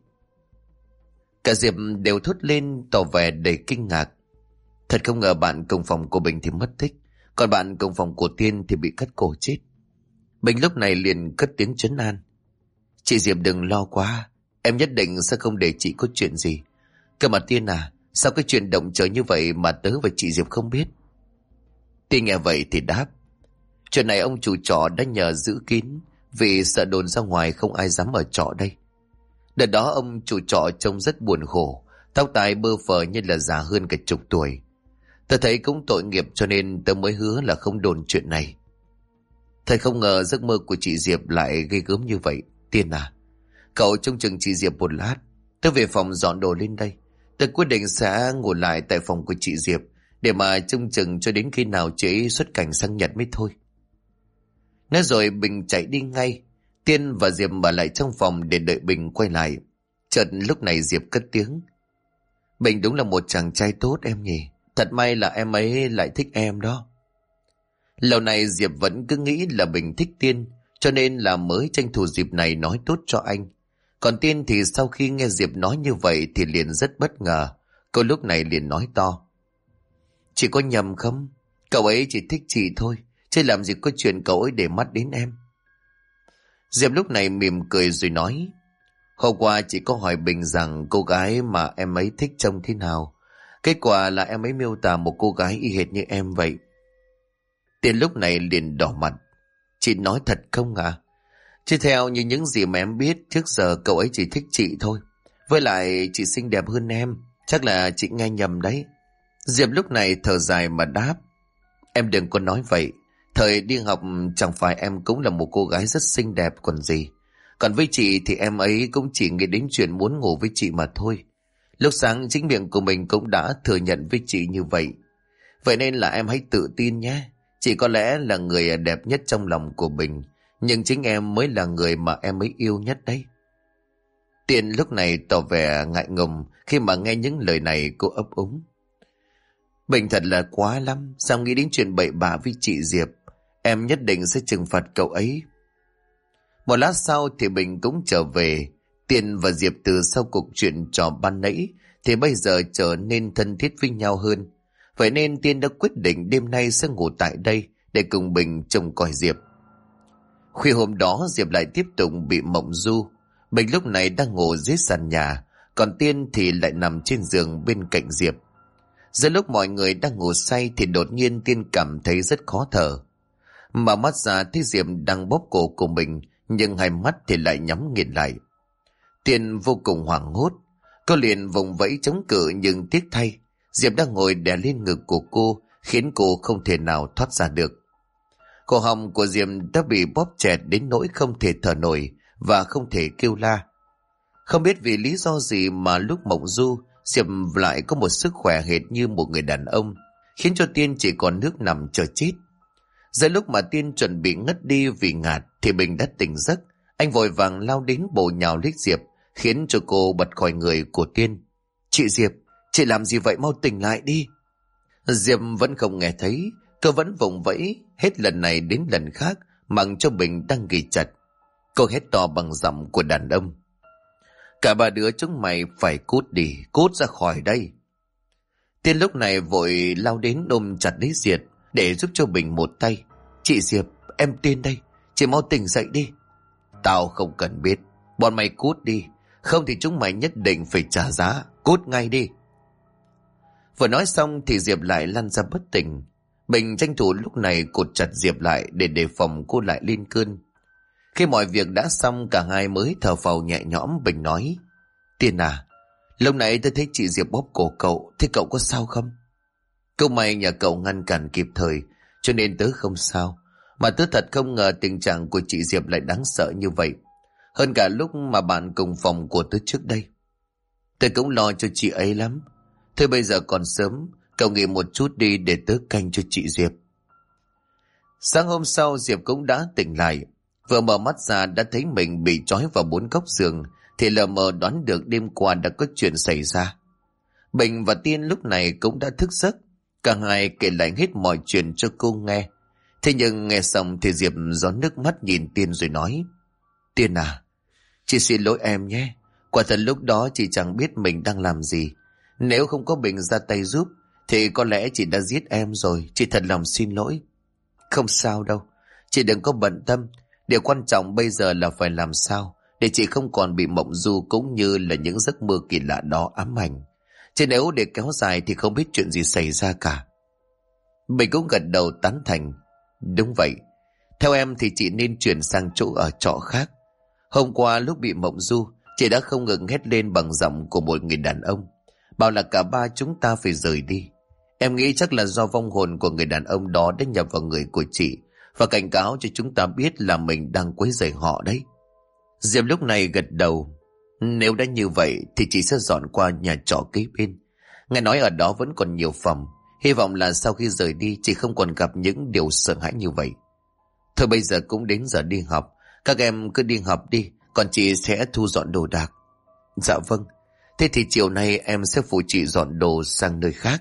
Cả Diệp đều thốt lên tỏ vẻ đầy kinh ngạc. Thật không ngờ bạn cùng phòng của Bình thì mất tích, còn bạn cùng phòng của Tiên thì bị cắt cổ chết. Bình lúc này liền cất tiếng trấn an: Chị Diệp đừng lo quá, em nhất định sẽ không để chị có chuyện gì. Cơ mà Tiên à, sao cái chuyện động trời như vậy mà tớ và chị Diệp không biết? Tiên nghe vậy thì đáp: Chuyện này ông chủ trọ đã nhờ giữ kín, vì sợ đồn ra ngoài không ai dám ở trọ đây. Đợt đó ông chủ trọ trông rất buồn khổ, tóc tai bơ phờ như là già hơn cả chục tuổi. Tớ thấy cũng tội nghiệp cho nên tớ mới hứa là không đồn chuyện này. Thầy không ngờ giấc mơ của chị Diệp lại ghê gớm như vậy. Tiên à, cậu trông chừng chị Diệp một lát, tớ về phòng dọn đồ lên đây. Tớ quyết định sẽ ngủ lại tại phòng của chị Diệp để mà trông chừng cho đến khi nào chị ấy xuất cảnh sang Nhật mới thôi. Nói rồi Bình chạy đi ngay. Tiên và Diệp ở lại trong phòng để đợi Bình quay lại. Chợt lúc này Diệp cất tiếng: Bình đúng là một chàng trai tốt em nhỉ. Thật may là em ấy lại thích em đó. Lâu nay Diệp vẫn cứ nghĩ là Bình thích Tiên, cho nên là mới tranh thủ dịp này nói tốt cho anh. Còn Tiên thì sau khi nghe Diệp nói như vậy thì liền rất bất ngờ. Cô lúc này liền nói to: Chị có nhầm không? Cậu ấy chỉ thích chị thôi, chứ làm gì có chuyện cậu ấy để mắt đến em. Diệp lúc này mỉm cười rồi nói: Hôm qua chị có hỏi Bình rằng cô gái mà em ấy thích trông thế nào. Kết quả là em ấy miêu tả một cô gái y hệt như em vậy. Tiên lúc này liền đỏ mặt: Chị nói thật không ạ? Chứ theo như những gì mà em biết, trước giờ cậu ấy chỉ thích chị thôi. Với lại chị xinh đẹp hơn em, chắc là chị nghe nhầm đấy. Diệp lúc này thở dài mà đáp: Em đừng có nói vậy. Thời đi học chẳng phải em cũng là một cô gái rất xinh đẹp còn gì. Còn với chị thì em ấy cũng chỉ nghĩ đến chuyện muốn ngủ với chị mà thôi. Lúc sáng chính miệng của mình cũng đã thừa nhận với chị như vậy. Vậy nên là em hãy tự tin nhé. Chị có lẽ là người đẹp nhất trong lòng của Bình, nhưng chính em mới là người mà em ấy yêu nhất đấy. Tiên lúc này tỏ vẻ ngại ngùng khi mà nghe những lời này. Cô ấp úng: Bình thật là quá lắm, sao nghĩ đến chuyện bậy bạ với chị Diệp. Em nhất định sẽ trừng phạt cậu ấy. Một lát sau thì Bình cũng trở về. Tiên và Diệp từ sau cuộc chuyện trò ban nãy thì bây giờ trở nên thân thiết với nhau hơn. Vậy nên Tiên đã quyết định đêm nay sẽ ngủ tại đây để cùng Bình trông coi Diệp. Khuya hôm đó Diệp lại tiếp tục bị mộng du. Bình lúc này đang ngủ dưới sàn nhà, còn Tiên thì lại nằm trên giường bên cạnh Diệp. Giữa lúc mọi người đang ngủ say thì đột nhiên Tiên cảm thấy rất khó thở. Mà mắt ra thấy Diệp đang bóp cổ của mình, nhưng hai mắt thì lại nhắm nghiền lại. Tiên vô cùng hoảng hốt. Cô liền vùng vẫy chống cự, nhưng tiếc thay Diệp đang ngồi đè lên ngực của cô, khiến cô không thể nào thoát ra được. Cổ họng của Diệp đã bị bóp chẹt đến nỗi không thể thở nổi và không thể kêu la. Không biết vì lý do gì mà lúc mộng du, Diệp lại có một sức khỏe hệt như một người đàn ông, khiến cho Tiên chỉ còn nước nằm chờ chết. Giữa lúc mà Tiên chuẩn bị ngất đi vì ngạt thì Bình đã tỉnh giấc. Anh vội vàng lao đến bổ nhào lấy Diệp, khiến cho cô bật khỏi người của Tiên. Chị Diệp, chị làm gì vậy, mau tỉnh lại đi. Diệp vẫn không nghe thấy, cô vẫn vùng vẫy hết lần này đến lần khác, mặc cho Bình đang ghì chặt. Cô hét to bằng giọng của đàn ông. Cả ba đứa chúng mày phải cút đi, cút ra khỏi đây. Tiên lúc này vội lao đến ôm chặt lấy Diệp để giúp cho Bình một tay. Chị Diệp, em Tiên đây, chị mau tỉnh dậy đi. Tao không cần biết, bọn mày cút đi, không thì chúng mày nhất định phải trả giá, cút ngay đi. Vừa nói xong thì Diệp lại lăn ra bất tỉnh. Bình tranh thủ lúc này cột chặt Diệp lại để đề phòng cô lại lên cơn. Khi mọi việc đã xong, cả hai mới thở phào nhẹ nhõm. Bình nói, Tiên à, lúc nãy tôi thấy chị Diệp bóp cổ cậu, thế cậu có sao không? Câu may nhà cậu ngăn cản kịp thời, cho nên tớ không sao. Mà tớ thật không ngờ tình trạng của chị Diệp lại đáng sợ như vậy, hơn cả lúc mà bạn cùng phòng của tớ trước đây. Tớ cũng lo cho chị ấy lắm. Thôi bây giờ còn sớm, cậu nghỉ một chút đi để tớ canh cho chị Diệp. Sáng hôm sau Diệp cũng đã tỉnh lại. Vừa mở mắt ra đã thấy mình bị trói vào 4 góc giường, thì lờ mờ đoán được đêm qua đã có chuyện xảy ra. Bình và Tiên lúc này cũng đã thức giấc. Cả hai kể lại hết mọi chuyện cho cô nghe. Thế nhưng nghe xong thì Diệp gió nước mắt nhìn Tiên rồi nói, Tiên à, chị xin lỗi em nhé. Quả thật lúc đó chị chẳng biết mình đang làm gì. Nếu không có Bình ra tay giúp thì có lẽ chị đã giết em rồi. Chị thật lòng xin lỗi. Không sao đâu, chị đừng có bận tâm. Điều quan trọng bây giờ là phải làm sao để chị không còn bị mộng du cũng như là những giấc mơ kỳ lạ đó ám ảnh. Chứ nếu để kéo dài thì không biết chuyện gì xảy ra cả. Bình cũng gật đầu tán thành. Đúng vậy, theo em thì chị nên chuyển sang chỗ ở trọ khác. Hôm qua lúc bị mộng du, chị đã không ngừng hét lên bằng giọng của một người đàn ông, bảo là cả ba chúng ta phải rời đi. Em nghĩ chắc là do vong hồn của người đàn ông đó đã nhập vào người của chị và cảnh cáo cho chúng ta biết là mình đang quấy rầy họ đấy. Diệp lúc này gật đầu. Nếu đã như vậy thì chị sẽ dọn qua nhà trọ kế bên. Nghe nói ở đó vẫn còn nhiều phòng. Hy vọng là sau khi rời đi chị không còn gặp những điều sợ hãi như vậy. Thôi bây giờ cũng đến giờ đi học, các em cứ đi học đi, còn chị sẽ thu dọn đồ đạc. Dạ vâng, thế thì chiều nay em sẽ phụ chị dọn đồ sang nơi khác.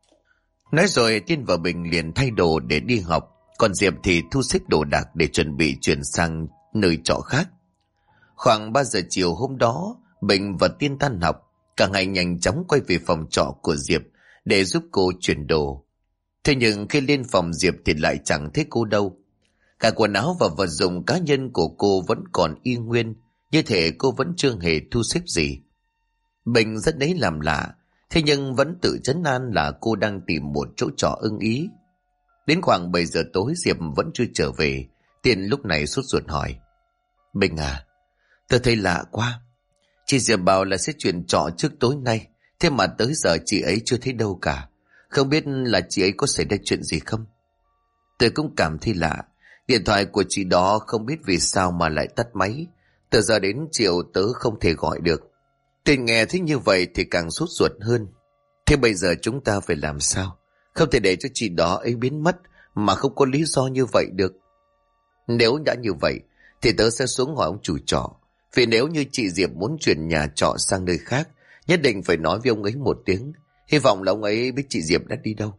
Nói rồi Tiên và Bình liền thay đồ để đi học, còn Diệp thì thu xếp đồ đạc để chuẩn bị chuyển sang nơi trọ khác. Khoảng 3 giờ chiều hôm đó, Bình và Tiên tan học, cả hai nhanh chóng quay về phòng trọ của Diệp để giúp cô chuyển đồ. Thế nhưng khi lên phòng Diệp thì lại chẳng thấy cô đâu. Cả quần áo và vật dụng cá nhân của cô vẫn còn y nguyên, như thể cô vẫn chưa hề thu xếp gì. Bình rất lấy làm lạ, thế nhưng vẫn tự trấn an là cô đang tìm một chỗ trọ ưng ý. Đến khoảng 7 giờ tối Diệp vẫn chưa trở về. Tiên lúc này sốt ruột hỏi, Bình à, tôi thấy lạ quá. Chị Diệp bảo là sẽ chuyển trọ trước tối nay, thế mà tới giờ chị ấy chưa thấy đâu cả. Không biết là chị ấy có xảy ra chuyện gì không? Tôi cũng cảm thấy lạ. Điện thoại của chị đó không biết vì sao mà lại tắt máy. Từ giờ đến chiều tớ không thể gọi được. Tiên nghe thấy như vậy thì càng sốt ruột hơn. Thế bây giờ chúng ta phải làm sao? Không thể để cho chị đó ấy biến mất mà không có lý do như vậy được. Nếu đã như vậy thì tớ sẽ xuống hỏi ông chủ trọ. Vì nếu như chị Diệp muốn chuyển nhà trọ sang nơi khác, nhất định phải nói với ông ấy một tiếng. Hy vọng là ông ấy biết chị Diệp đã đi đâu.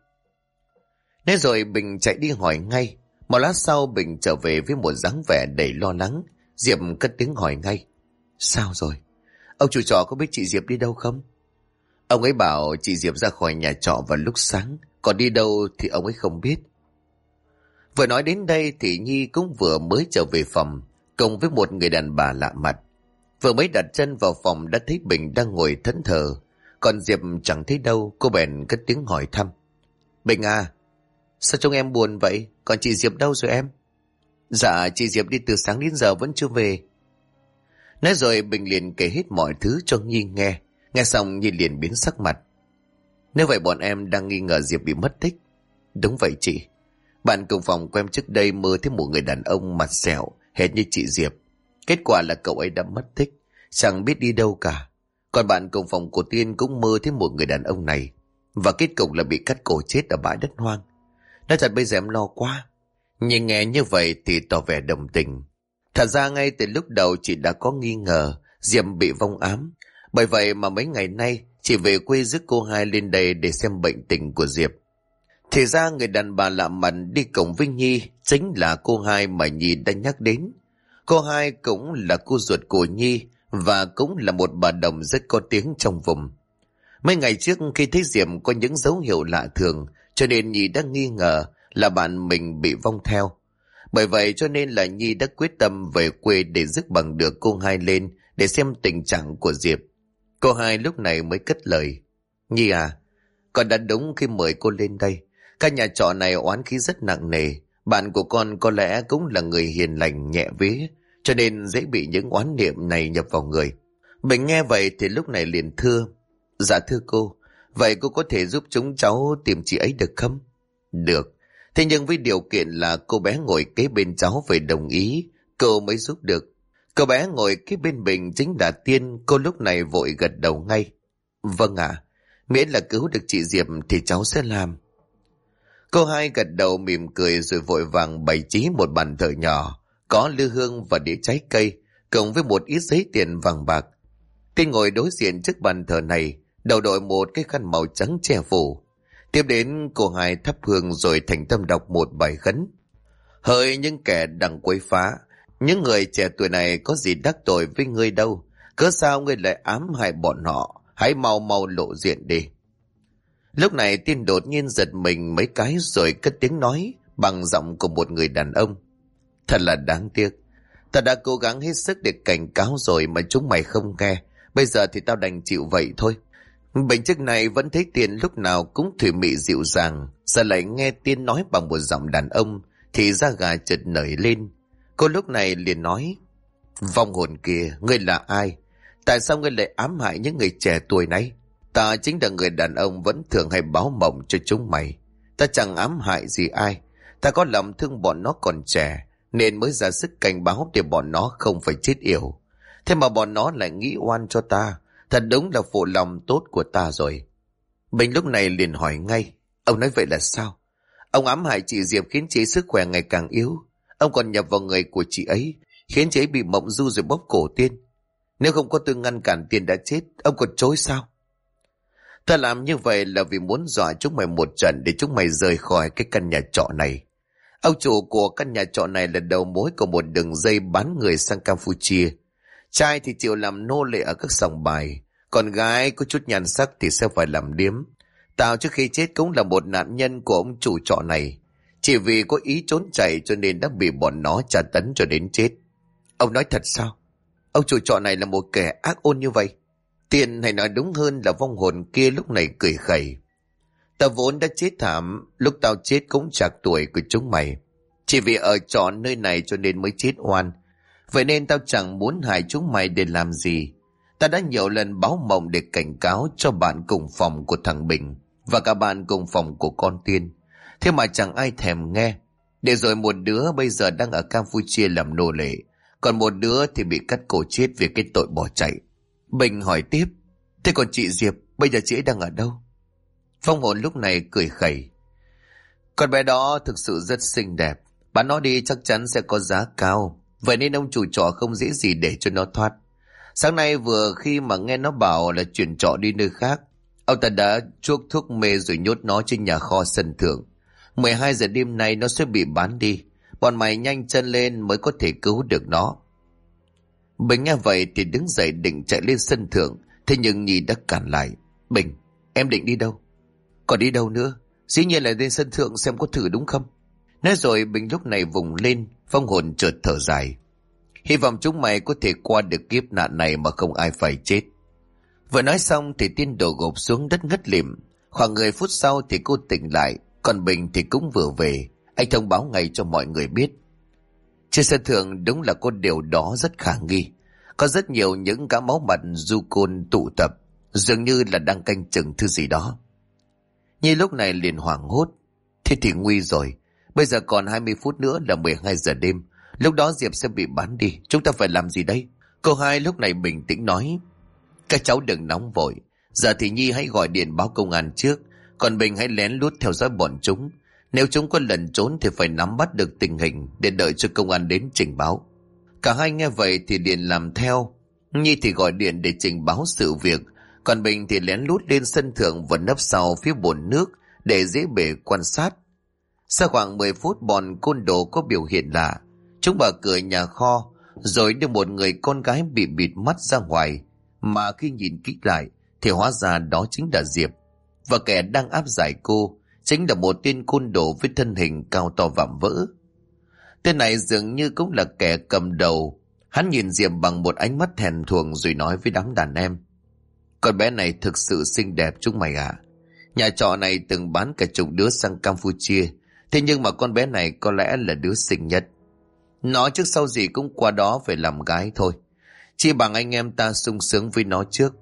Thế rồi Bình chạy đi hỏi ngay. Một lát sau Bình trở về với một dáng vẻ đầy lo lắng. Diệp cất tiếng hỏi ngay, sao rồi? Ông chủ trọ có biết chị Diệp đi đâu không? Ông ấy bảo chị Diệp ra khỏi nhà trọ vào lúc sáng, còn đi đâu thì ông ấy không biết. Vừa nói đến đây thì Nhi cũng vừa mới trở về phòng, cùng với một người đàn bà lạ mặt. Vừa mới đặt chân vào phòng đã thấy Bình đang ngồi thẫn thờ, còn Diệp chẳng thấy đâu. Cô bèn cất tiếng hỏi thăm, Bình à, sao trông em buồn vậy? Còn chị Diệp đâu rồi em? Dạ chị Diệp đi từ sáng đến giờ vẫn chưa về. Nói rồi Bình liền kể hết mọi thứ cho Nhi nghe. Nghe xong Nhi liền biến sắc mặt. Nếu vậy bọn em đang nghi ngờ Diệp bị mất tích. Đúng vậy chị. Bạn cùng phòng của em trước đây mơ thấy một người đàn ông mặt sẹo hệt như chị Diệp. Kết quả là cậu ấy đã mất tích, chẳng biết đi đâu cả. Còn bạn cùng phòng của Tiên cũng mơ thấy một người đàn ông này, và kết cục là bị cắt cổ chết ở bãi đất hoang. Nói thật bây giờ em lo quá. Nhưng nghe như vậy thì tỏ vẻ đồng tình. Thật ra ngay từ lúc đầu chị đã có nghi ngờ Diệp bị vong ám. Bởi vậy mà mấy ngày nay chị về quê rước cô Hai lên đây để xem bệnh tình của Diệp. Thì ra người đàn bà lạ mặt đi cùng với Nhi chính là cô Hai mà Nhi đã nhắc đến. Cô Hai cũng là cô ruột của Nhi và cũng là một bà đồng rất có tiếng trong vùng. Mấy ngày trước khi thấy Diệp có những dấu hiệu lạ thường cho nên Nhi đã nghi ngờ là bạn mình bị vong theo. Bởi vậy cho nên là Nhi đã quyết tâm về quê để rước bằng được cô Hai lên để xem tình trạng của Diệp. Cô Hai lúc này mới cất lời. Nhi à, con đã đúng khi mời cô lên đây. Căn nhà trọ này oán khí rất nặng nề. Bạn của con có lẽ cũng là người hiền lành nhẹ vía, cho nên dễ bị những oán niệm này nhập vào người. Mình nghe vậy thì lúc này liền thưa. Dạ thưa cô, vậy cô có thể giúp chúng cháu tìm chị ấy được không? Được. Thế nhưng với điều kiện là cô bé ngồi kế bên cháu phải đồng ý, cô mới giúp được. Cô bé ngồi kế bên Bình chính là Tiên. Cô lúc này vội gật đầu ngay. Vâng ạ, miễn là cứu được chị Diệp thì cháu sẽ làm. Cô Hai gật đầu mỉm cười rồi vội vàng bày trí một bàn thờ nhỏ, có lư hương và đĩa trái cây, cộng với một ít giấy tiền vàng bạc. Tiên ngồi đối diện trước bàn thờ này, đầu đội một cái khăn màu trắng che phủ. Tiếp đến cô Hai thắp hương rồi thành tâm đọc một bài khấn. Hỡi những kẻ đang quấy phá, những người trẻ tuổi này có gì đắc tội với ngươi đâu, cớ sao ngươi lại ám hại bọn họ, hãy mau mau lộ diện đi. Lúc này Tiên đột nhiên giật mình mấy cái rồi cất tiếng nói bằng giọng của một người đàn ông. Thật là đáng tiếc, ta đã cố gắng hết sức để cảnh cáo rồi mà chúng mày không nghe, bây giờ thì tao đành chịu vậy thôi. Bệnh chức này vẫn thấy Tiên lúc nào cũng thủy mị dịu dàng, giờ lại nghe Tiên nói bằng một giọng đàn ông thì da gà chợt nổi lên. Cô lúc này liền nói. Vong hồn kia, ngươi là ai? Tại sao ngươi lại ám hại những người trẻ tuổi này? Ta chính là người đàn ông vẫn thường hay báo mộng cho chúng mày. Ta chẳng ám hại gì ai. Ta có lòng thương bọn nó còn trẻ, nên mới ra sức cảnh báo để bọn nó không phải chết yểu. Thế mà bọn nó lại nghĩ oan cho ta. Thật đúng là phụ lòng tốt của ta rồi. Bình lúc này liền hỏi ngay. Ông nói vậy là sao? Ông ám hại chị Diệp khiến chị sức khỏe ngày càng yếu. Ông còn nhập vào người của chị ấy, khiến chị ấy bị mộng du rồi bóp cổ Tiên. Nếu không có tôi ngăn cản Tiên đã chết, ông còn chối sao? Ta làm như vậy là vì muốn dọa chúng mày một trận để chúng mày rời khỏi cái căn nhà trọ này. Ông chủ của căn nhà trọ này là đầu mối của một đường dây bán người sang Campuchia. Trai thì chịu làm nô lệ ở các sòng bài, còn gái có chút nhan sắc thì sẽ phải làm điếm. Tao trước khi chết cũng là một nạn nhân của ông chủ trọ này. Chỉ vì có ý trốn chạy cho nên đã bị bọn nó tra tấn cho đến chết. Ông nói thật sao? Ông chủ trọ này là một kẻ ác ôn như vậy? Tiền hay nói đúng hơn là vong hồn kia lúc này cười khẩy. Tao vốn đã chết thảm, lúc tao chết cũng chạc tuổi của chúng mày. Chỉ vì ở trọ nơi này cho nên mới chết oan. Vậy nên tao chẳng muốn hại chúng mày để làm gì. Ta đã nhiều lần báo mộng để cảnh cáo cho bạn cùng phòng của thằng Bình và cả bạn cùng phòng của con Tiên. Thế mà chẳng ai thèm nghe. Để rồi một đứa bây giờ đang ở Campuchia làm nô lệ, còn một đứa thì bị cắt cổ chết vì cái tội bỏ chạy. Bình hỏi tiếp. Thế còn chị Diệp, bây giờ chị ấy đang ở đâu? Phong hồn lúc này cười khẩy. Con bé đó thực sự rất xinh đẹp. Bán nó đi chắc chắn sẽ có giá cao. Vậy nên ông chủ trọ không dễ gì để cho nó thoát. Sáng nay vừa khi mà nghe nó bảo là chuyển trọ đi nơi khác, ông ta đã chuốc thuốc mê rồi nhốt nó trên nhà kho sân thượng. 12 giờ đêm nay nó sẽ bị bán đi. Bọn mày nhanh chân lên mới có thể cứu được nó. Bình nghe vậy thì đứng dậy định chạy lên sân thượng. Thế nhưng Nhi đã cản lại. Bình, em định đi đâu? Còn đi đâu nữa? Dĩ nhiên là lên sân thượng xem có thử đúng không? Nói rồi Bình lúc này vùng lên. Phong hồn chợt thở dài. Hy vọng chúng mày có thể qua được kiếp nạn này mà không ai phải chết. Vừa nói xong thì Tiên đổ gục xuống đất ngất lịm. Khoảng 10 phút sau thì cô tỉnh lại. Còn Bình thì cũng vừa về. Anh thông báo ngay cho mọi người biết. Trên sân thượng đúng là có điều đó rất khả nghi. Có rất nhiều những gã máu mặt du côn tụ tập, dường như là đang canh chừng thứ gì đó. Nhi lúc này liền hoảng hốt. Thế thì nguy rồi. Bây giờ còn 20 phút nữa là 12 giờ đêm. Lúc đó Diệp sẽ bị bán đi. Chúng ta phải làm gì đây? Cô hai lúc này bình tĩnh nói. Các cháu đừng nóng vội. Giờ thì Nhi hãy gọi điện báo công an trước. Còn Bình hãy lén lút theo dõi bọn chúng. Nếu chúng có lẩn trốn thì phải nắm bắt được tình hình để đợi cho công an đến trình báo. Cả hai nghe vậy thì liền làm theo. Nhi thì gọi điện để trình báo sự việc. Còn Bình thì lén lút lên sân thượng và nấp sau phía bồn nước để dễ bề quan sát. Sau khoảng 10 phút bọn côn đồ có biểu hiện lạ. Chúng mở cửa nhà kho rồi đưa một người con gái bị bịt mắt ra ngoài. Mà khi nhìn kỹ lại thì hóa ra đó chính là Diệp. Và kẻ đang áp giải cô chính là một tên côn đồ với thân hình cao to vạm vỡ. Tên này dường như cũng là kẻ cầm đầu. Hắn nhìn Diệp bằng một ánh mắt thèm thuồng rồi nói với đám đàn em. Con bé này thực sự xinh đẹp chúng mày ạ. Nhà trọ này từng bán cả chục đứa sang Campuchia. Thế nhưng mà con bé này có lẽ là đứa xinh nhất. Nó trước sau gì cũng qua đó phải làm gái thôi. Chỉ bằng anh em ta sung sướng với nó trước.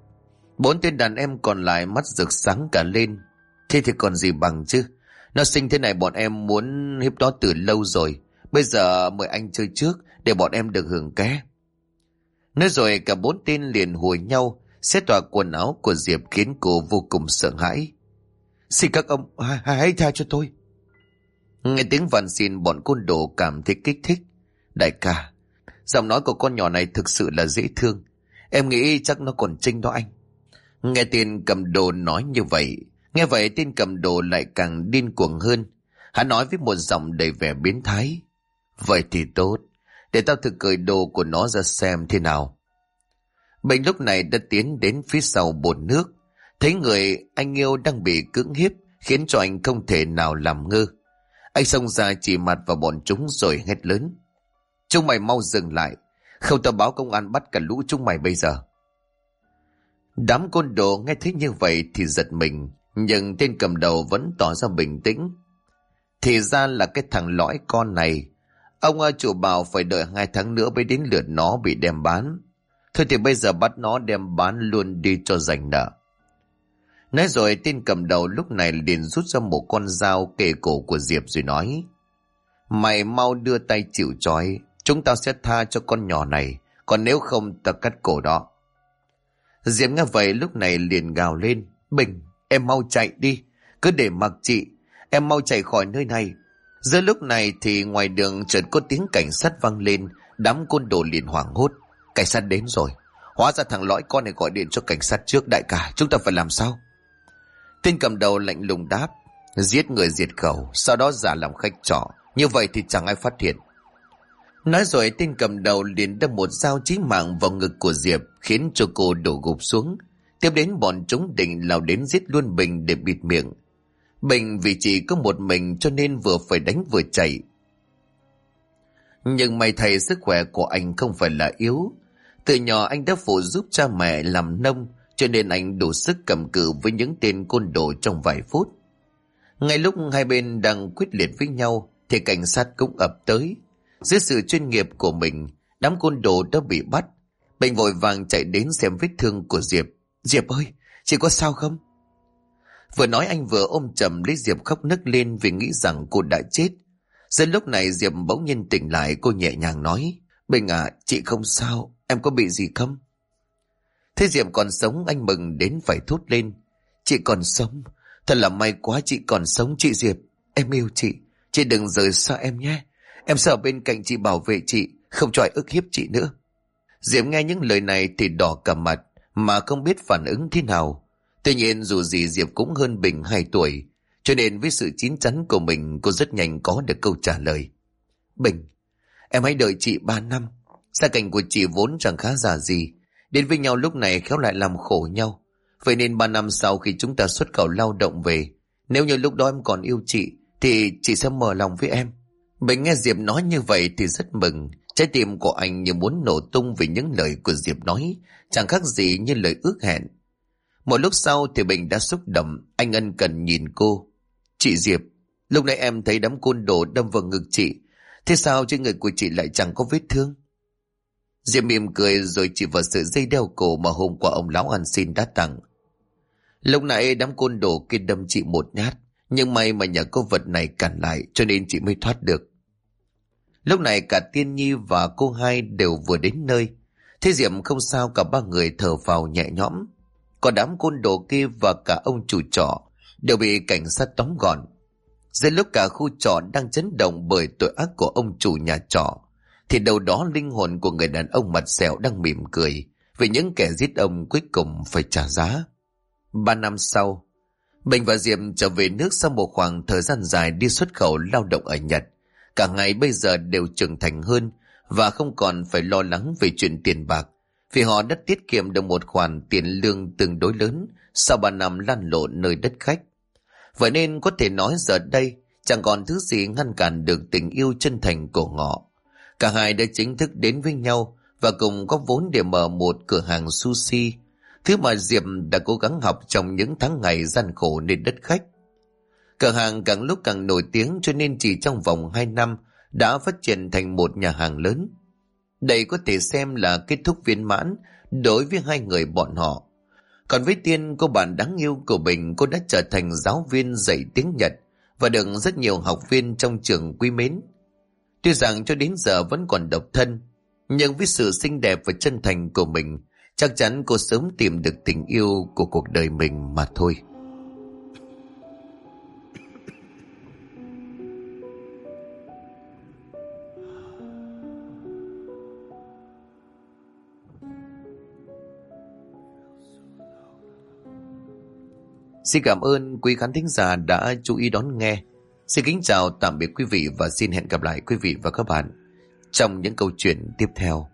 4 tên đàn em còn lại mắt rực sáng cả lên. Thế thì còn gì bằng chứ. Nó xinh thế này bọn em muốn hiếp nó từ lâu rồi. Bây giờ mời anh chơi trước để bọn em được hưởng ké. Nói rồi cả 4 tên liền hùa nhau xé toạc quần áo của Diệp khiến cô vô cùng sợ hãi. Xin các ông hãy tha cho tôi. Nghe tiếng van xin bọn côn đồ cảm thấy kích thích. Đại ca, giọng nói của con nhỏ này thực sự là dễ thương. Em nghĩ chắc nó còn trinh đó anh. Nghe tên cầm đồ nói như vậy. Nghe vậy tên cầm đồ lại càng điên cuồng hơn. Hắn nói với một giọng đầy vẻ biến thái. Vậy thì tốt. Để tao thử cởi đồ của nó ra xem thế nào. Bình lúc này đã tiến đến phía sau bồn nước. Thấy người anh yêu đang bị cưỡng hiếp khiến cho anh không thể nào làm ngơ. Anh xông ra chỉ mặt vào bọn chúng rồi hét lớn. Chúng mày mau dừng lại. Không tao báo công an bắt cả lũ chúng mày bây giờ. Đám côn đồ nghe thấy như vậy thì giật mình. Nhưng tên cầm đầu vẫn tỏ ra bình tĩnh. Thì ra là cái thằng lõi con này. Ông chủ bảo phải đợi 2 tháng nữa mới đến lượt nó bị đem bán. Thôi thì bây giờ bắt nó đem bán luôn đi cho rảnh nợ. Nói rồi tên cầm đầu lúc này liền rút ra một con dao kề cổ của Diệp rồi nói. Mày mau đưa tay chịu trói. Chúng tao sẽ tha cho con nhỏ này. Còn nếu không tao cắt cổ đó. Diệp nghe vậy lúc này liền gào lên. Bình, em mau chạy đi. Cứ để mặc chị. Em mau chạy khỏi nơi này. Giữa lúc này thì ngoài đường chợt có tiếng cảnh sát vang lên. Đám côn đồ liền hoảng hốt. Cảnh sát đến rồi. Hóa ra thằng lõi con này gọi điện cho cảnh sát trước. Đại ca, chúng ta phải làm sao? Tên cầm đầu lạnh lùng đáp. Giết người diệt khẩu. Sau đó giả làm khách trọ. Như vậy thì chẳng ai phát hiện. Nói rồi tên cầm đầu liền đâm một dao chí mạng vào ngực của Diệp khiến cho cô đổ gục xuống. Tiếp đến bọn chúng định lao đến giết luôn Bình để bịt miệng. Bình vì chỉ có một mình cho nên vừa phải đánh vừa chạy. Nhưng may thay sức khỏe của anh không phải là yếu. Từ nhỏ anh đã phụ giúp cha mẹ làm nông cho nên anh đủ sức cầm cự với những tên côn đồ trong vài phút. Ngay lúc hai bên đang quyết liệt với nhau thì cảnh sát cũng ập tới. Dưới sự chuyên nghiệp của mình, đám côn đồ đã bị bắt. Bình vội vàng chạy đến xem vết thương của Diệp. Diệp ơi, chị có sao không? Vừa nói anh vừa ôm chầm lấy Diệp khóc nức lên vì nghĩ rằng cô đã chết. Giữa lúc này Diệp bỗng nhiên tỉnh lại, cô nhẹ nhàng nói. Bình à, chị không sao, em có bị gì không? Thế Diệp còn sống anh mừng đến phải thốt lên. Chị còn sống, thật là may quá chị còn sống chị Diệp. Em yêu chị đừng rời xa em nhé. Em sẽ ở bên cạnh chị bảo vệ chị, không cho ai ức hiếp chị nữa. Diệp nghe những lời này thì đỏ cả mặt mà không biết phản ứng thế nào. Tuy nhiên dù gì Diệp cũng hơn Bình 2 tuổi, cho nên với sự chín chắn của mình cô rất nhanh có được câu trả lời. Bình, em hãy đợi chị 3 năm. Gia cảnh của chị vốn chẳng khá giả gì. Đến với nhau lúc này khéo lại làm khổ nhau. Vậy nên 3 năm sau khi chúng ta xuất khẩu lao động về, nếu như lúc đó em còn yêu chị thì chị sẽ mở lòng với em. Bình nghe Diệp nói như vậy thì rất mừng. Trái tim của anh như muốn nổ tung vì những lời của Diệp nói, chẳng khác gì như lời ước hẹn. Một lúc sau thì Bình đã xúc động, anh ân cần nhìn cô. Chị Diệp, lúc nãy em thấy đám côn đồ đâm vào ngực chị, Thế sao trên người của chị lại chẳng có vết thương? Diệp mỉm cười rồi chỉ vào sợi dây đeo cổ mà hôm qua ông lão ăn xin đã tặng. Lúc nãy đám côn đồ kia đâm chị một nhát, nhưng may mà nhà có vật này cản lại cho nên chị mới thoát được. Lúc này cả Tiên Nhi và cô hai đều vừa đến nơi. Thế Diệp không sao, cả ba người thở phào nhẹ nhõm. Còn đám côn đồ kia và cả ông chủ trọ đều bị cảnh sát tóm gọn. Giữa lúc cả khu trọ đang chấn động bởi tội ác của ông chủ nhà trọ, thì đâu đó linh hồn của người đàn ông mặt sẹo đang mỉm cười vì những kẻ giết ông cuối cùng phải trả giá. 3 năm sau, Bình và Diệp trở về nước sau một khoảng thời gian dài đi xuất khẩu lao động ở Nhật. Cả ngày bây giờ đều trưởng thành hơn và không còn phải lo lắng về chuyện tiền bạc, vì họ đã tiết kiệm được một khoản tiền lương tương đối lớn sau 3 năm lăn lộn nơi đất khách. Vậy nên có thể nói giờ đây chẳng còn thứ gì ngăn cản được tình yêu chân thành của họ. Cả hai đã chính thức đến với nhau và cùng góp vốn để mở một cửa hàng sushi, thứ mà Diệp đã cố gắng học trong những tháng ngày gian khổ nên đất khách. Cửa hàng càng lúc càng nổi tiếng cho nên chỉ trong vòng 2 năm đã phát triển thành một nhà hàng lớn. Đây có thể xem là kết thúc viên mãn đối với hai người bọn họ. Còn với Tiên, cô bạn đáng yêu của Bình, cô đã trở thành giáo viên dạy tiếng Nhật và được rất nhiều học viên trong trường quý mến. Tuy rằng cho đến giờ vẫn còn độc thân, nhưng với sự xinh đẹp và chân thành của mình, chắc chắn cô sớm tìm được tình yêu của cuộc đời mình mà thôi. Xin cảm ơn quý khán thính giả đã chú ý đón nghe. Xin kính chào tạm biệt quý vị và xin hẹn gặp lại quý vị và các bạn trong những câu chuyện tiếp theo.